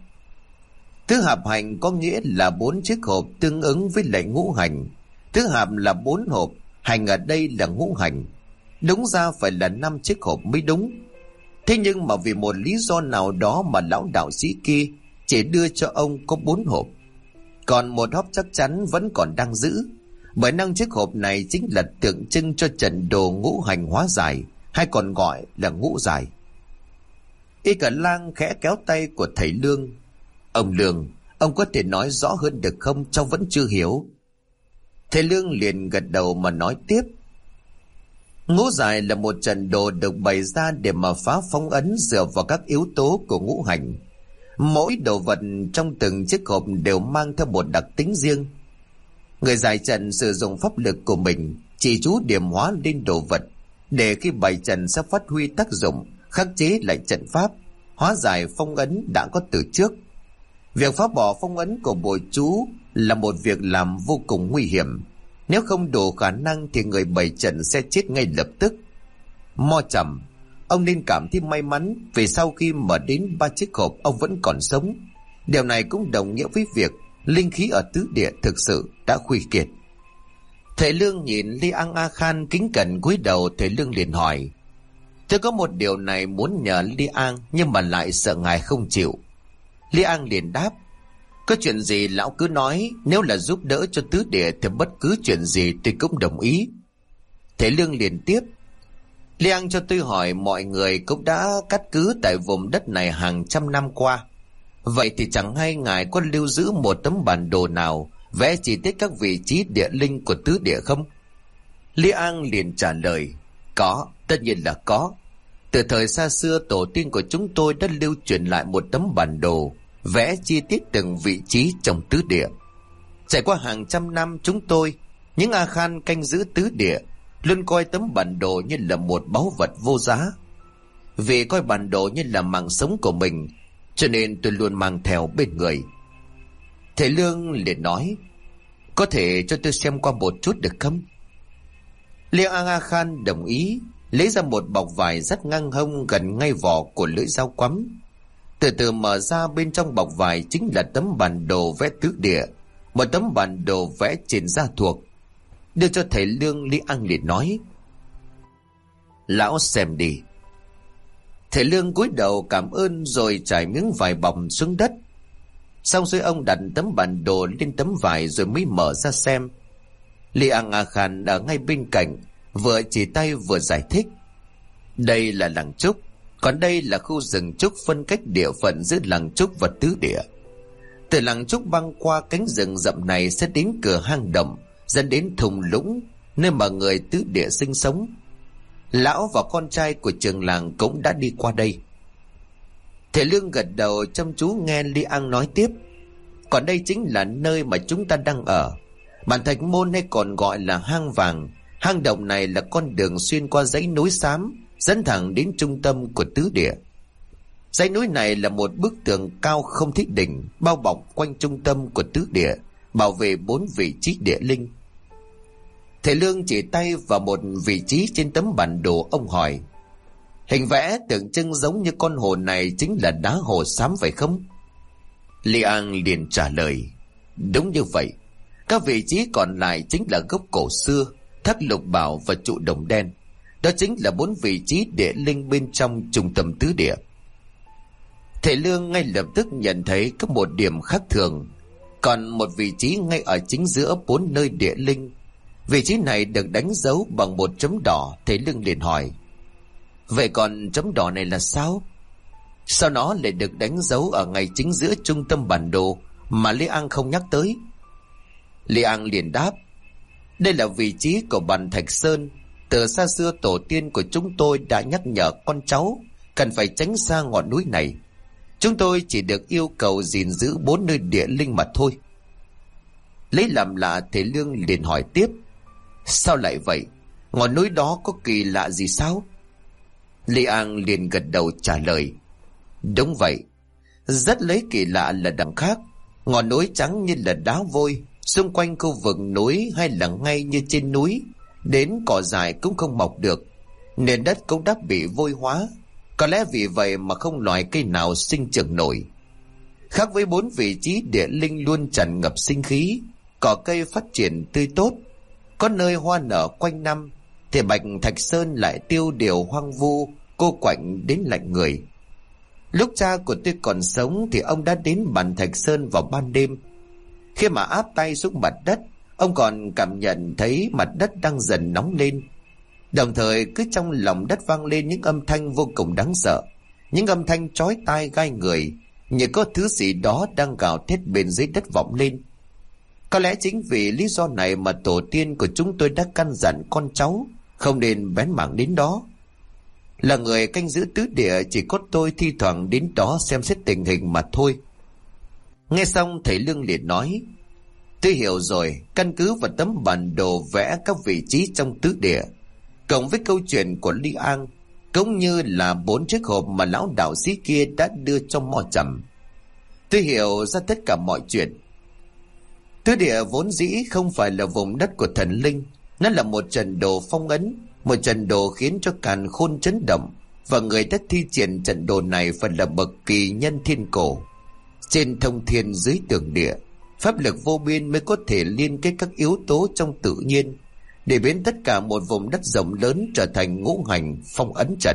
tứ hạp hành có nghĩa là 4 chiếc hộp tương ứng với lệnh ngũ hành. Tứ hạp là 4 hộp, hành ở đây là ngũ hành. Đúng ra phải là 5 chiếc hộp mới đúng. Thế nhưng mà vì một lý do nào đó mà lão đạo sĩ kia chỉ đưa cho ông có 4 hộp. Còn một hộp chắc chắn vẫn còn đang giữ, bởi 5 chiếc hộp này chính là tượng trưng cho trận đồ ngũ hành hóa giải, hay còn gọi là ngũ giải. Y Cả Lang khẽ kéo tay của thầy Lương. Ông Lương, ông có thể nói rõ hơn được không? Cháu vẫn chưa hiểu. Thầy Lương liền gật đầu mà nói tiếp. Ngũ giải là một trận đồ được bày ra để mà phá phong ấn dựa vào các yếu tố của ngũ hành. Mỗi đồ vật trong từng chiếc hộp đều mang theo một đặc tính riêng. Người giải trận sử dụng pháp lực của mình chỉ chú điểm hóa lên đồ vật. để khi bày trận sẽ phát huy tác dụng, khắc chế lại trận pháp, hóa giải phong ấn đã có từ trước. Việc phá bỏ phong ấn của bùa chú là một việc làm vô cùng nguy hiểm. Nếu không đủ khả năng thì người bày trận sẽ chết ngay lập tức. Mo Trầm, ông nên cảm thấy may mắn vì sau khi mở đến 3 chiếc hộp ông vẫn còn sống. Điều này cũng đồng nghĩa với việc linh khí ở tứ địa thực sự đã khuy kiệt. Thầy Lương nhìn Li An A Khan kính cẩn cúi đầu. Thầy Lương liền hỏi: tôi có một điều này muốn nhờ Li An, nhưng mà lại sợ ngài không chịu. Li An liền đáp: có chuyện gì lão cứ nói, nếu là giúp đỡ cho tứ địa thì bất cứ chuyện gì tôi cũng đồng ý. Thầy Lương liền tiếp: Li An cho tôi hỏi, mọi người cũng đã cắt cứ tại vùng đất này hàng trăm năm qua, vậy thì chẳng hay ngài có lưu giữ một tấm bản đồ nào vẽ chi tiết các vị trí địa linh của tứ địa không? Li An liền trả lời: có, tất nhiên là có. Từ thời xa xưa, tổ tiên của chúng tôi đã lưu truyền lại một tấm bản đồ vẽ chi tiết từng vị trí trong tứ địa. Trải qua hàng trăm năm, chúng tôi, những A Khan canh giữ tứ địa, luôn coi tấm bản đồ như là một báu vật vô giá. Vì coi bản đồ như là mạng sống của mình, cho nên tôi luôn mang theo bên người. Thầy Lương liền nói: có thể cho tôi xem qua một chút được không? Liêng A Khan đồng ý, lấy ra một bọc vải rất ngang hông gần ngay vỏ của lưỡi dao quắm. Từ từ mở ra, bên trong bọc vải chính là tấm bản đồ vẽ tứ địa, một tấm bản đồ vẽ trên da thuộc. Đưa cho thầy Lương, Lý An liền nói: lão xem đi. Thầy Lương cúi đầu cảm ơn rồi trải miếng vải bọc xuống đất. Xong rồi ông đặt tấm bản đồ lên tấm vải rồi mới mở ra xem. Li An A Khan ở ngay bên cạnh, vừa chỉ tay vừa giải thích: đây là làng Trúc, còn đây là khu rừng trúc phân cách địa phận giữa làng Trúc và tứ địa. Từ làng Trúc băng qua cánh rừng rậm này sẽ đến cửa hang động dẫn đến thung lũng, nơi mà người tứ địa sinh sống. Lão và con trai của trưởng làng cũng đã đi qua đây. Thầy Lương gật đầu chăm chú nghe Li An nói tiếp: còn đây chính là nơi mà chúng ta đang ở, bản Thạch Môn hay còn gọi là hang vàng. Hang động này là con đường xuyên qua dãy núi xám dẫn thẳng đến trung tâm của tứ địa. Dãy núi này là một bức tường cao không thiết đỉnh, bao bọc quanh trung tâm của tứ địa, bảo vệ 4 vị trí địa linh. Thầy Lương chỉ tay vào một vị trí trên tấm bản đồ. Ông hỏi: hình vẽ tượng trưng giống như con hồ này chính là đá hồ xám phải không? Li An liền trả lời: đúng như vậy. Các vị trí còn lại chính là gốc cổ xưa, thác lục bảo và trụ đồng đen. Đó chính là 4 vị trí địa linh bên trong trung tâm tứ địa. Thầy Lương ngay lập tức nhận thấy có một điểm khác thường. Còn một vị trí ngay ở chính giữa 4 nơi địa linh. Vị trí này được đánh dấu bằng một chấm đỏ. Thầy Lương liền hỏi: vậy còn chấm đỏ này là sao? Sao nó lại được đánh dấu ở ngay chính giữa trung tâm bản đồ mà Lý An không nhắc tới? Lý An liền đáp: đây là vị trí của bản Thạch Sơn. Từ xa xưa tổ tiên của chúng tôi đã nhắc nhở con cháu cần phải tránh xa ngọn núi này. Chúng tôi chỉ được yêu cầu gìn giữ 4 nơi địa linh mà thôi. Lấy làm lạ, thầy Lương liền hỏi tiếp: sao lại vậy? Ngọn núi đó có kỳ lạ gì sao? Li An liền gật đầu trả lời: đúng vậy. Rất lấy kỳ lạ là đằng khác. Ngọn núi trắng như là đá vôi, xung quanh khu vực núi hay là ngay như trên núi, đến cỏ dại cũng không mọc được, nền đất cũng đã bị vôi hóa. Có lẽ vì vậy mà không loài cây nào sinh trưởng nổi. Khác với 4 vị trí địa linh luôn tràn ngập sinh khí, cỏ cây phát triển tươi tốt, có nơi hoa nở quanh năm, thì Bạch Thạch Sơn lại tiêu điều hoang vu, cô quạnh đến lạnh người. Lúc cha của tôi còn sống thì ông đã đến bản Thạch Sơn vào ban đêm. Khi mà áp tay xuống mặt đất, ông còn cảm nhận thấy mặt đất đang dần nóng lên. Đồng thời cứ trong lòng đất vang lên những âm thanh vô cùng đáng sợ, những âm thanh chói tai gai người, như có thứ gì đó đang gào thét bên dưới đất vọng lên. Có lẽ chính vì lý do này mà tổ tiên của chúng tôi đã căn dặn con cháu không nên bén mảng đến đó. Là người canh giữ tứ địa, chỉ có tôi thi thoảng đến đó xem xét tình hình mà thôi. Nghe xong thầy Lương liền nói: tôi hiểu rồi. Căn cứ vào tấm bản đồ vẽ các vị trí trong tứ địa, cộng với câu chuyện của Li An, cũng như là 4 chiếc hộp mà lão đạo sĩ kia đã đưa cho Mo Trầm, tôi hiểu ra tất cả mọi chuyện. Tứ địa vốn dĩ không phải là vùng đất của thần linh, nó là một trận đồ phong ấn, một trận đồ khiến cho càn khôn chấn động, và người đã thi triển trận đồ này phải là bậc kỳ nhân thiên cổ. Trên thông thiên dưới tường địa, pháp lực vô biên mới có thể liên kết các yếu tố trong tự nhiên để biến tất cả một vùng đất rộng lớn trở thành ngũ hành phong ấn trận.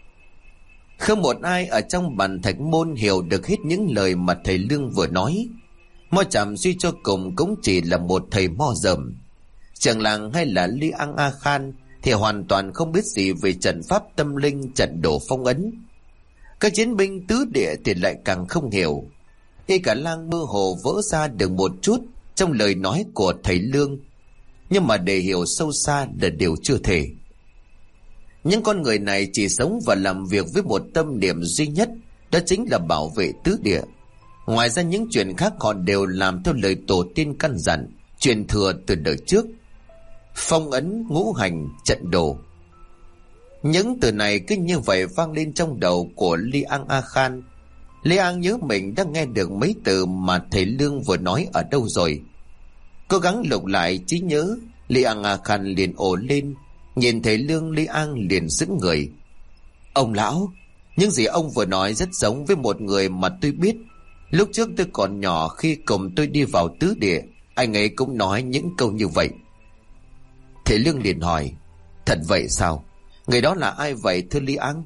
Không một ai ở trong bàn thạch môn hiểu được hết những lời mà thầy Lương vừa nói. Mo Trầm suy cho cùng cũng chỉ là một thầy mo dầm. Trưởng làng hay là Li An A Khan thì hoàn toàn không biết gì về trận pháp tâm linh, trận đồ phong ấn. Các chiến binh tứ địa thì lại càng không hiểu. Y Cả Lang mơ hồ vỡ ra được một chút trong lời nói của thầy Lương, nhưng mà để hiểu sâu xa là điều chưa thể. Những con người này chỉ sống và làm việc với một tâm niệm duy nhất, đó chính là bảo vệ tứ địa. Ngoài ra những chuyện khác họ đều làm theo lời tổ tiên căn dặn, truyền thừa từ đời trước. Phong ấn, ngũ hành, trận đồ. Những từ này cứ như vậy vang lên trong đầu của Li An A Khan. Li An nhớ mình đã nghe được mấy từ mà thầy Lương vừa nói ở đâu rồi. Cố gắng lục lại trí nhớ, Li An A Khan liền ồ lên. Nhìn thầy Lương, Li An liền sững người. Ông lão, những gì ông vừa nói rất giống với một người mà tôi biết. Lúc trước tôi còn nhỏ, khi cùng tôi đi vào tứ địa, anh ấy cũng nói những câu như vậy. Thầy Lương liền hỏi, thật vậy sao? Người đó là ai vậy thưa Li An?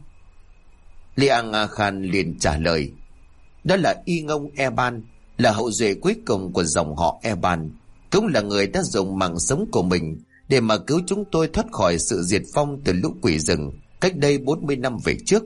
Li An A Khan liền trả lời, đó là Y Ngông Eban, là hậu duệ cuối cùng của dòng họ Eban, cũng là người đã dùng mạng sống của mình để mà cứu chúng tôi thoát khỏi sự diệt vong từ lũ quỷ rừng cách đây 40 năm về trước.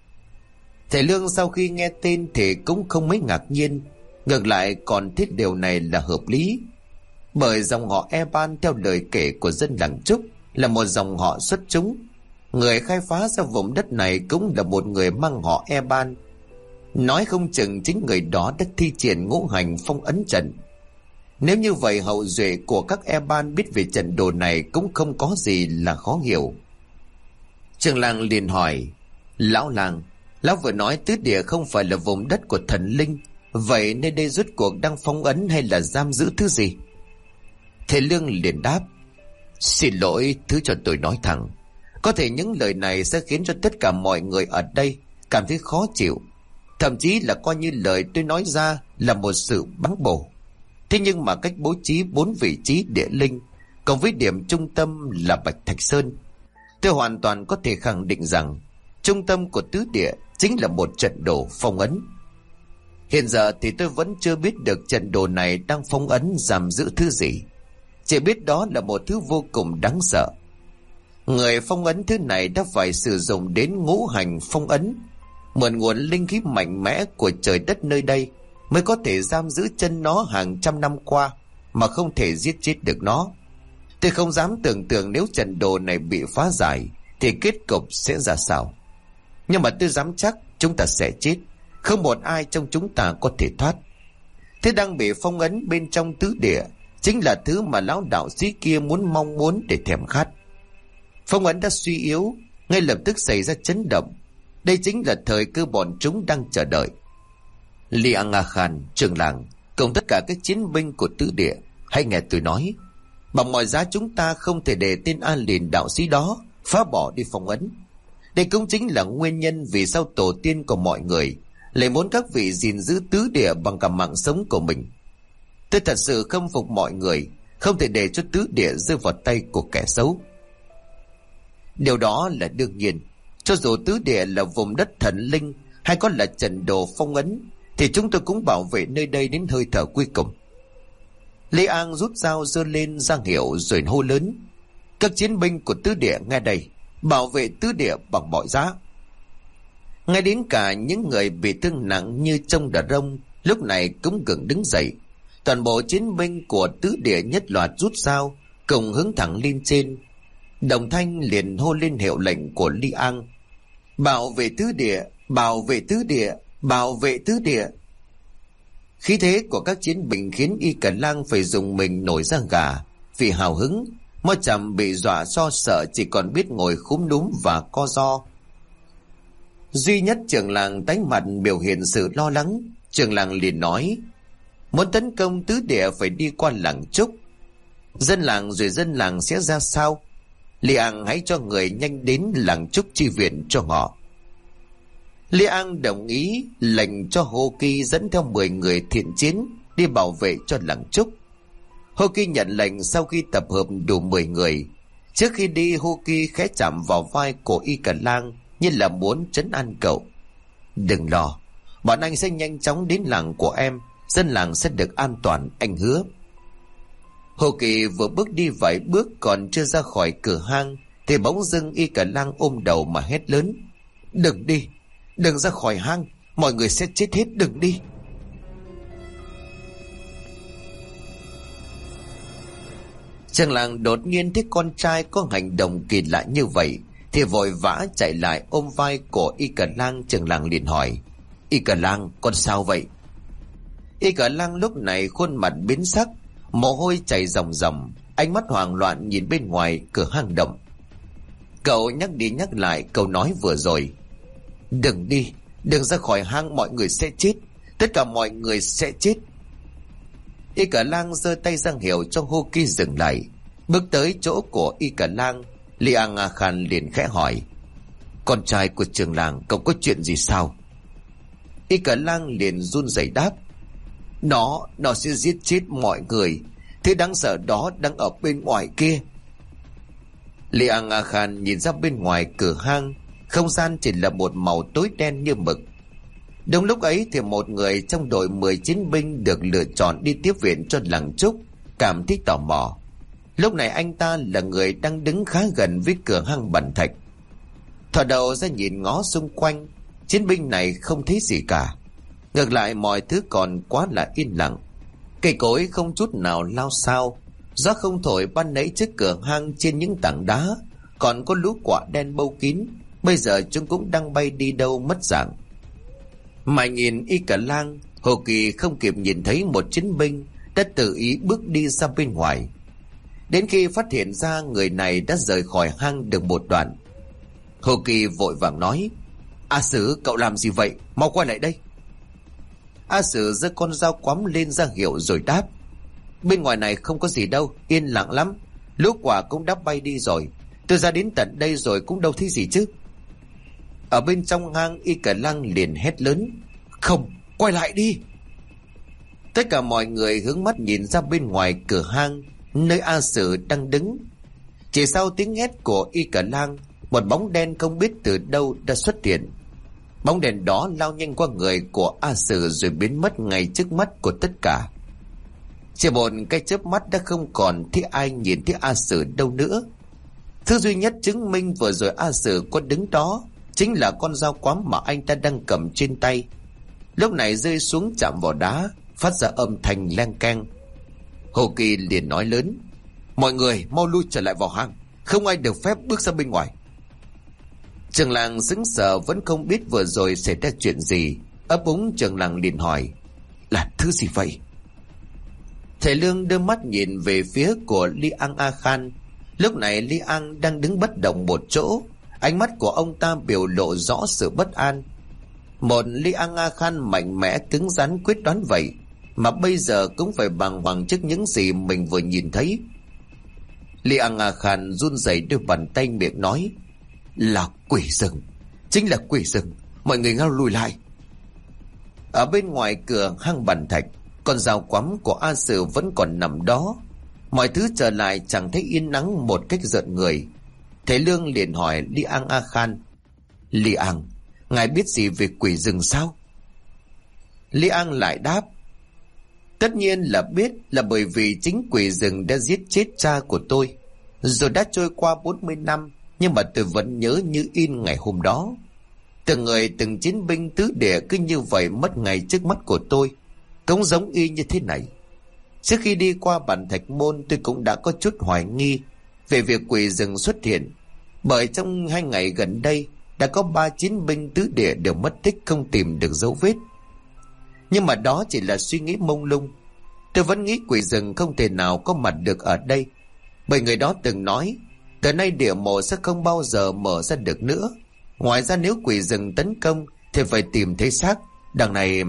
Thầy Lương sau khi nghe tên thì cũng không mấy ngạc nhiên, ngược lại còn thấy điều này là hợp lý. Bởi dòng họ Eban theo lời kể của dân làng Trúc là một dòng họ xuất chúng. Người khai phá ra vùng đất này cũng là một người mang họ Eban. Nói không chừng chính người đó đã thi triển ngũ hành phong ấn trận. Nếu như vậy, hậu duệ của các Eban biết về trận đồ này cũng không có gì là khó hiểu. Trường làng liền hỏi, lão làng, lão vừa nói tứ địa không phải là vùng đất của thần linh, vậy nơi đây rốt cuộc đang phong ấn hay là giam giữ thứ gì? Thầy Lương liền đáp, xin lỗi, thứ cho tôi nói thẳng. Có thể những lời này sẽ khiến cho tất cả mọi người ở đây cảm thấy khó chịu, thậm chí là coi như lời tôi nói ra là một sự báng bổ. Thế nhưng mà cách bố trí 4 vị trí địa linh cộng với điểm trung tâm là Bạch Thạch Sơn, tôi hoàn toàn có thể khẳng định rằng trung tâm của tứ địa chính là một trận đồ phong ấn. Hiện giờ thì tôi vẫn chưa biết được trận đồ này đang phong ấn giam giữ thứ gì, chỉ biết đó là một thứ vô cùng đáng sợ. Người phong ấn thứ này đã phải sử dụng đến ngũ hành phong ấn, mượn nguồn linh khí mạnh mẽ của trời đất nơi đây mới có thể giam giữ chân nó hàng trăm năm qua mà không thể giết chết được nó. Tôi không dám tưởng tượng nếu trận đồ này bị phá giải thì kết cục sẽ ra sao. Nhưng mà tôi dám chắc chúng ta sẽ chết, không một ai trong chúng ta có thể thoát. Thế đang bị phong ấn bên trong tứ địa chính là thứ mà lão đạo sĩ kia mong muốn để thèm khát. Phong ấn đã suy yếu, ngay lập tức xảy ra chấn động. Đây chính là thời cơ bọn chúng đang chờ đợi. Li An A Khan, trưởng làng cùng tất cả các chiến binh của tứ địa, hãy nghe tôi nói. Bằng mọi giá chúng ta không thể để tên An Liền đạo sĩ đó phá bỏ đi phong ấn. Đây cũng chính là nguyên nhân vì sao tổ tiên của mọi người lại muốn các vị gìn giữ tứ địa bằng cả mạng sống của mình. Tôi thật sự khâm phục mọi người, không thể để cho tứ địa rơi vào tay của kẻ xấu. Điều đó là đương nhiên. Cho dù tứ địa là vùng đất thần linh hay có là trận đồ phong ấn thì chúng tôi cũng bảo vệ nơi đây đến hơi thở cuối cùng. Lê An rút dao giơ lên ra hiệu rồi hô lớn, các chiến binh của tứ địa nghe đây, bảo vệ tứ địa bằng mọi giá. Ngay đến cả những người bị thương nặng như Trông Đà Rông lúc này cũng gượng đứng dậy. Toàn bộ chiến binh của tứ địa nhất loạt rút dao cùng hướng thẳng lên trên. Đồng thanh liền hô lên hiệu lệnh của Li An, bảo vệ tứ địa, bảo vệ tứ địa, bảo vệ tứ địa. Khí thế của các chiến binh khiến Y Cả Lang phải dùng mình nổi da gà vì hào hứng. Mo Trầm bị dọa do sợ, chỉ còn biết ngồi khúm núm và co ro. Duy nhất trưởng làng tái mặt biểu hiện sự lo lắng. Trưởng làng liền nói: muốn tấn công tứ địa phải đi qua làng Trúc. Dân làng rồi dân làng sẽ ra sao? Li An hãy cho người nhanh đến làng Trúc chi viện cho họ. Li An đồng ý, lệnh cho Hồ Kỳ dẫn theo 10 người thiện chiến đi bảo vệ cho làng Trúc. Hồ Kỳ nhận lệnh. Sau khi tập hợp đủ 10 người, trước khi đi, Hồ Kỳ khẽ chạm vào vai của Y Cẩn Lang như là muốn trấn an cậu. Đừng lo, bọn anh sẽ nhanh chóng đến làng của em, dân làng sẽ được an toàn, anh hứa. Hồ Kỳ vừa bước đi vài bước, còn chưa ra khỏi cửa hang thì bỗng dưng Y Cẩn Lang ôm đầu mà hét lớn: đừng đi, đừng ra khỏi hang, mọi người sẽ chết hết, đừng đi. Trường làng đột nhiên thấy con trai có hành động kỳ lạ như vậy thì vội vã chạy lại ôm vai của Y Cẩn Lang. Trường làng liền hỏi: Y Cẩn Lang, con sao vậy? Y Cẩn Lang lúc này khuôn mặt biến sắc, mồ hôi chảy ròng ròng, ánh mắt hoảng loạn nhìn bên ngoài cửa hang động. Cậu nhắc đi nhắc lại câu nói vừa rồi: đừng đi, đừng ra khỏi hang, mọi người sẽ chết, tất cả mọi người sẽ chết. Y Cẩn Lang giơ tay ra hiệu cho Hồ Kỳ dừng lại. Bước tới chỗ của Y Cẩn Lang, Li An A Khan liền khẽ hỏi: con trai của trưởng làng, cậu có chuyện gì sao? Y Cẩn Lang liền run rẩy đáp: Nó sẽ giết chết mọi người, thế đáng sợ đó đang ở bên ngoài kia. Li An A Khan nhìn ra bên ngoài cửa hang, không gian chỉ là một màu tối đen như mực. Đúng lúc ấy thì một người trong đội 10 chiến binh được lựa chọn đi tiếp viện cho làng Trúc cảm thấy tò mò. Lúc này anh ta là người đang đứng khá gần với cửa hang bẩn thạch. Thò đầu ra nhìn ngó xung quanh, chiến binh này không thấy gì cả. Ngược lại mọi thứ còn quá là yên lặng. Cây cối không chút nào lao xao, gió không thổi. Ban nãy trước cửa hang trên những tảng đá còn có lũ quạ đen bâu kín, bây giờ chúng cũng đang bay đi đâu mất dạng. Mà nhìn Y Cẩn Lang, Hồ Kỳ không kịp nhìn thấy một chiến binh đã tự ý bước đi ra bên ngoài. Đến khi phát hiện ra người này đã rời khỏi hang được một đoạn, Hồ Kỳ vội vàng nói: A Sử, cậu làm gì vậy? Mau quay lại đây. A Sử giơ con dao quắm lên ra hiệu rồi đáp: bên ngoài này không có gì đâu, yên lặng lắm, lũ quả cũng đã bay đi rồi. Tôi ra đến tận đây rồi cũng đâu thấy gì chứ. Ở bên trong hang, Y Cẩn Lang liền hét lớn: không, quay lại đi. Tất cả mọi người hướng mắt nhìn ra bên ngoài cửa hang, nơi A Sử đang đứng. Chỉ sau tiếng hét của Y Cẩn Lang, một bóng đen không biết từ đâu đã xuất hiện. Bóng đèn đó lao nhanh qua người của A Sử rồi biến mất ngay trước mắt của tất cả. Chỉ một cái chớp mắt đã không còn thấy ai nhìn thấy A Sử đâu nữa. Thứ duy nhất chứng minh vừa rồi A Sử có đứng đó chính là con dao quắm mà anh ta đang cầm trên tay. Lúc này rơi xuống chạm vào đá, phát ra âm thanh leng keng. Hồ Kỳ liền nói lớn: mọi người mau lui trở lại vào hang, không ai được phép bước ra bên ngoài. Trường làng sững sờ, vẫn không biết vừa rồi xảy ra chuyện gì. Ấp úng trường làng liền hỏi: là thứ gì vậy? Thầy Lương đưa mắt nhìn về phía của Li An A Khan. Lúc này Li An đang đứng bất động một chỗ, ánh mắt của ông ta biểu lộ rõ sự bất an. Một Li An A Khan mạnh mẽ cứng rắn quyết đoán vậy mà bây giờ cũng phải bàng hoàng trước những gì mình vừa nhìn thấy. Li An A Khan run rẩy đôi bàn tay, miệng nói: là quỷ rừng, chính là quỷ rừng, mọi người mau lùi lại. Ở bên ngoài cửa hang bẩn thạch, con dao quắm của A Sử vẫn còn nằm đó. Mọi thứ trở lại chẳng thấy yên nắng một cách rợn người. Thầy Lương liền hỏi Li An A Khan: Li An, ngài biết gì về quỷ rừng sao? Li An lại đáp: tất nhiên là biết, là bởi vì chính quỷ rừng đã giết chết cha của tôi. Rồi đã trôi qua 40 năm, nhưng mà tôi vẫn nhớ như in ngày hôm đó. Từng người, từng chiến binh tứ địa cứ như vậy mất ngày trước mắt của tôi, cũng giống y như thế này. Trước khi đi qua bản Thạch Môn, tôi cũng đã có chút hoài nghi về việc quỷ rừng xuất hiện, bởi trong 2 ngày gần đây đã có 3 chiến binh tứ địa đều mất tích, không tìm được dấu vết. Nhưng mà đó chỉ là suy nghĩ mông lung. Tôi vẫn nghĩ quỷ rừng không thể nào có mặt được ở đây. Bởi người đó từng nói từ nay địa mộ sẽ không bao giờ mở ra được nữa. Ngoài ra nếu quỷ rừng tấn công thì phải tìm thấy xác. Đằng này...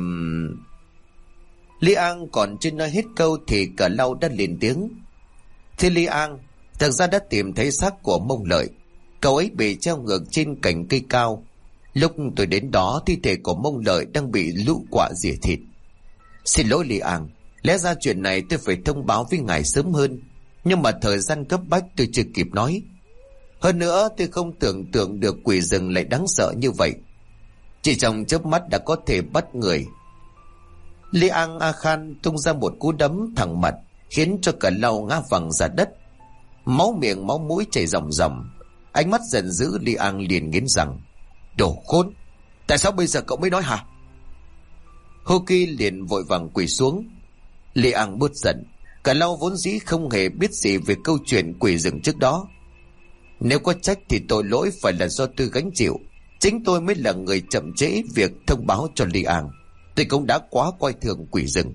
Lý An còn chưa nói hết câu thì Cờ Lau đã lên tiếng. Thưa Lý An, thực ra đã tìm thấy xác của Mông Lợi. Cậu ấy bị treo ngược trên cành cây cao. Lúc tôi đến đó thi thể của Mông Lợi đang bị lũ quạ rỉa thịt. Xin lỗi Lý An, lẽ ra chuyện này tôi phải thông báo với ngài sớm hơn, nhưng mà thời gian cấp bách tôi chưa kịp nói. Hơn nữa tôi không tưởng tượng được quỷ rừng lại đáng sợ như vậy. Chỉ trong chớp mắt đã có thể bắt người. Lý An A Khan tung ra một cú đấm thẳng mặt, khiến cho Cờ Lau ngã văng ra đất. Máu miệng máu mũi chảy ròng ròng. Ánh mắt giận dữ, Lý An liền nghiến rằng: Đồ khốn, tại sao bây giờ cậu mới nói hả? Hoki liền vội vàng quỳ xuống. Lý An bớt giận. Cờ Lau vốn dĩ không hề biết gì về câu chuyện quỷ rừng trước đó. Nếu có trách thì tội lỗi phải là do tôi gánh chịu. Chính tôi mới là người chậm trễ việc thông báo cho Lý An. Tôi cũng đã quá coi thường quỷ rừng.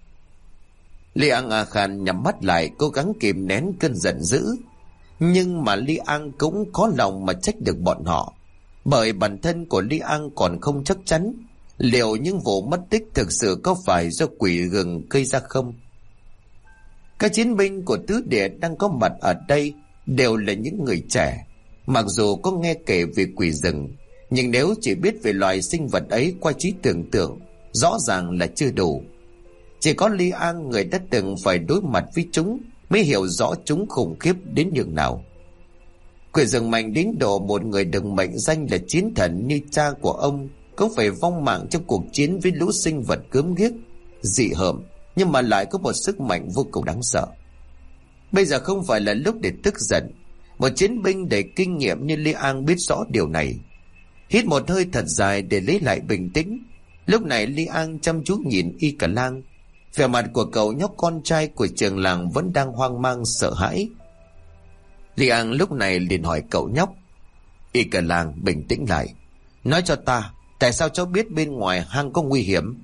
Lý An A Khan nhắm mắt lại, cố gắng kìm nén cơn giận dữ. Nhưng mà Lý An cũng có lòng mà trách được bọn họ, bởi bản thân của Lý An còn không chắc chắn liệu những vụ mất tích thực sự có phải do quỷ rừng gây ra không. Các chiến binh của tứ địa đang có mặt ở đây đều là những người trẻ. Mặc dù có nghe kể về quỷ rừng, nhưng nếu chỉ biết về loài sinh vật ấy qua trí tưởng tượng, rõ ràng là chưa đủ. Chỉ có Lý An, người đã từng phải đối mặt với chúng, mới hiểu rõ chúng khủng khiếp đến nhường nào. Quỷ rừng mạnh đến độ một người được mệnh danh là chiến thần như cha của ông cũng phải vong mạng trong cuộc chiến với lũ sinh vật gớm ghiếc, dị hợm, nhưng mà lại có một sức mạnh vô cùng đáng sợ. Bây giờ không phải là lúc để tức giận. Một chiến binh đầy kinh nghiệm như Lý An biết rõ điều này. Hít một hơi thật dài để lấy lại bình tĩnh. Lúc này Lý An chăm chú nhìn Y Cờ Lang. Vẻ mặt của cậu nhóc con trai của trường làng vẫn đang hoang mang sợ hãi. Lý An lúc này liền hỏi cậu nhóc: Y Cờ Lang, bình tĩnh lại, nói cho ta, tại sao cháu biết bên ngoài hang có nguy hiểm?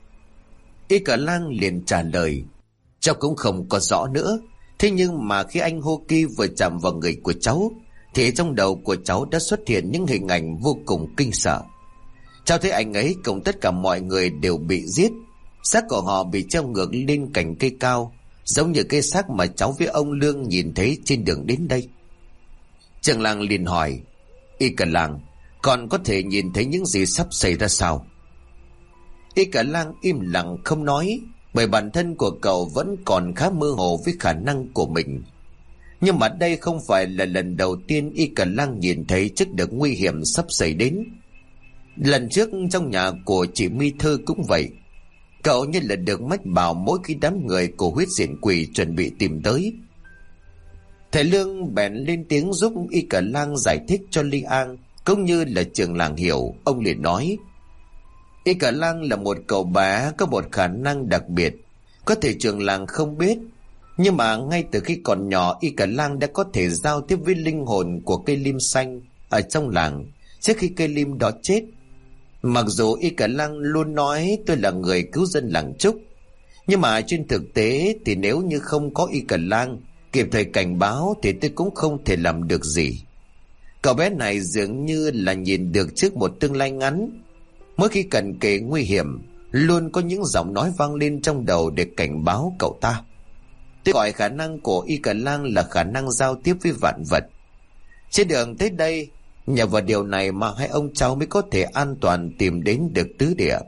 Y Cờ Lang liền trả lời: cháu cũng không có rõ nữa. Thế nhưng mà khi anh Hô Kỳ vừa chạm vào người của cháu, thì trong đầu của cháu đã xuất hiện những hình ảnh vô cùng kinh sợ. Cháu thấy anh ấy cùng tất cả mọi người đều bị giết. Xác của họ bị treo ngược lên cành cây cao, giống như cái xác mà cháu với ông Lương nhìn thấy trên đường đến đây. Trường làng liền hỏi: Y Cờ Lang, còn có thể nhìn thấy những gì sắp xảy ra sao? Y Cờ Lang im lặng không nói, bởi bản thân của cậu vẫn còn khá mơ hồ với khả năng của mình. Nhưng mà đây không phải là lần đầu tiên Y Cờ Lang nhìn thấy trước được nguy hiểm sắp xảy đến. Lần trước trong nhà của chị Mi Thơ cũng vậy. Cậu như là được mách bảo mỗi khi đám người của huyết diện quỷ chuẩn bị tìm tới. Thầy Lương bèn lên tiếng giúp Y Cờ Lang giải thích cho Lý An cũng như là trường làng hiểu. Ông liền nói: Y Cờ Lang là một cậu bé có một khả năng đặc biệt, có thể trường làng không biết, nhưng mà ngay từ khi còn nhỏ, Y Cờ Lang đã có thể giao tiếp với linh hồn của cây lim xanh ở trong làng trước khi cây lim đó chết. Mặc dù Y Cờ Lang luôn nói tôi là người cứu dân làng Trúc, nhưng mà trên thực tế thì nếu như không có Y Cờ Lang kịp thời cảnh báo thì tôi cũng không thể làm được gì. Cậu bé này dường như là nhìn được trước một tương lai ngắn. Mỗi khi cận kề nguy hiểm, luôn có những giọng nói vang lên trong đầu để cảnh báo cậu ta. Tôi gọi khả năng của Y Cờ Lang là khả năng giao tiếp với vạn vật. Trên đường tới đây, nhờ vào điều này mà hai ông cháu mới có thể an toàn tìm đến được tứ địa.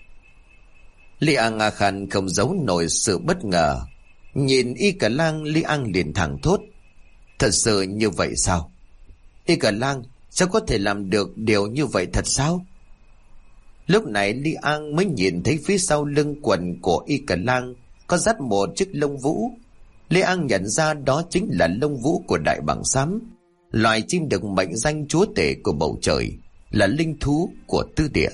Lý An A Khan không giấu nổi sự bất ngờ. Nhìn Y Cờ Lang, Lý An liền thẳng thốt: thật sự như vậy sao? Y Cờ Lang, sao có thể làm được điều như vậy thật sao? Lúc này Lý An mới nhìn thấy phía sau lưng quần của Y Cờ Lang có dắt một chiếc lông vũ. Lý An nhận ra đó chính là lông vũ của đại bàng xám, loài chim được mệnh danh chúa tể của bầu trời, là linh thú của tứ địa.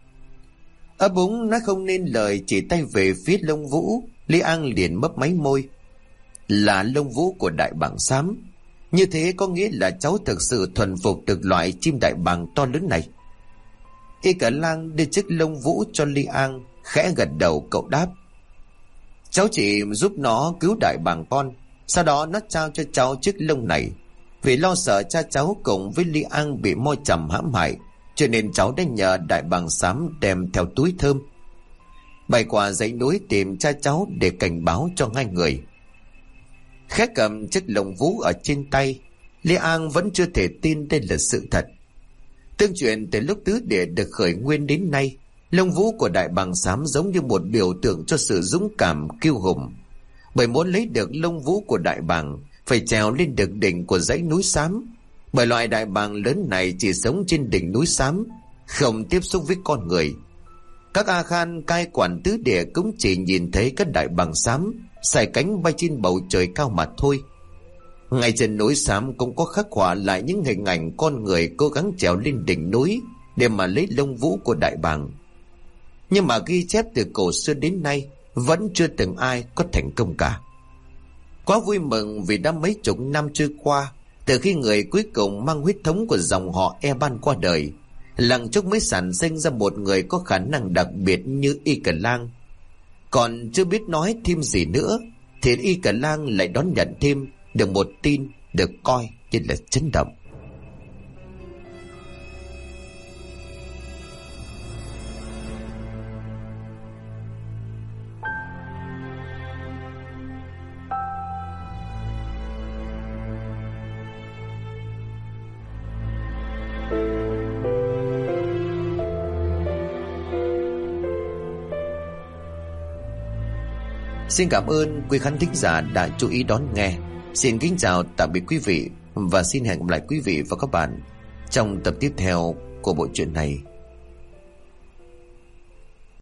Ấp úng nói không nên lời, chỉ tay về phía lông vũ. Lý An liền mấp máy môi: là lông vũ của đại bàng xám. Như thế có nghĩa là cháu thực sự thuần phục được loại chim đại bàng to lớn này. Y Cờ Lang đưa chiếc lông vũ cho Lý An, khẽ gật đầu. Cậu đáp: cháu chỉ giúp nó cứu đại bàng con, Sau đó nó trao cho cháu chiếc lông này. Vì lo sợ cha cháu cùng với Li An bị Mo Trầm hãm hại, cho nên cháu đã nhờ Đại Bàng Xám đem theo túi thơm bay qua dãy núi tìm cha cháu để cảnh báo cho hai người. Khẽ cầm chiếc lông vũ ở trên tay, Li An vẫn chưa thể tin đây là sự thật. Tương truyền từ lúc tứ địa được khởi nguyên đến nay, lông vũ của Đại Bàng Xám giống như một biểu tượng cho sự dũng cảm kiêu hùng. Bởi muốn lấy được lông vũ của Đại Bàng, phải trèo lên được đỉnh của dãy núi xám. Bởi loại đại bàng lớn này chỉ sống trên đỉnh núi xám, không tiếp xúc với con người. Các A Khan cai quản tứ địa cũng chỉ nhìn thấy các đại bàng xám xài cánh bay trên bầu trời cao mà thôi. Ngay trên núi xám cũng có khắc họa lại những hình ảnh con người cố gắng trèo lên đỉnh núi để mà lấy lông vũ của đại bàng. Nhưng mà ghi chép từ cổ xưa đến nay vẫn chưa từng ai có thành công cả. Quá vui mừng vì đã mấy chục năm trôi qua từ khi người cuối cùng mang huyết thống của dòng họ Eban qua đời, Lăng Trúc mới sản sinh ra một người có khả năng đặc biệt như Y Cờ Lang. Còn chưa biết nói thêm gì nữa thì Y Cờ Lang lại đón nhận thêm được một tin được coi như là chấn động. Xin cảm ơn quý khán thính giả đã chú ý đón nghe. Xin kính chào tạm biệt quý vị và xin hẹn gặp lại quý vị và các bạn trong tập tiếp theo của bộ truyện này.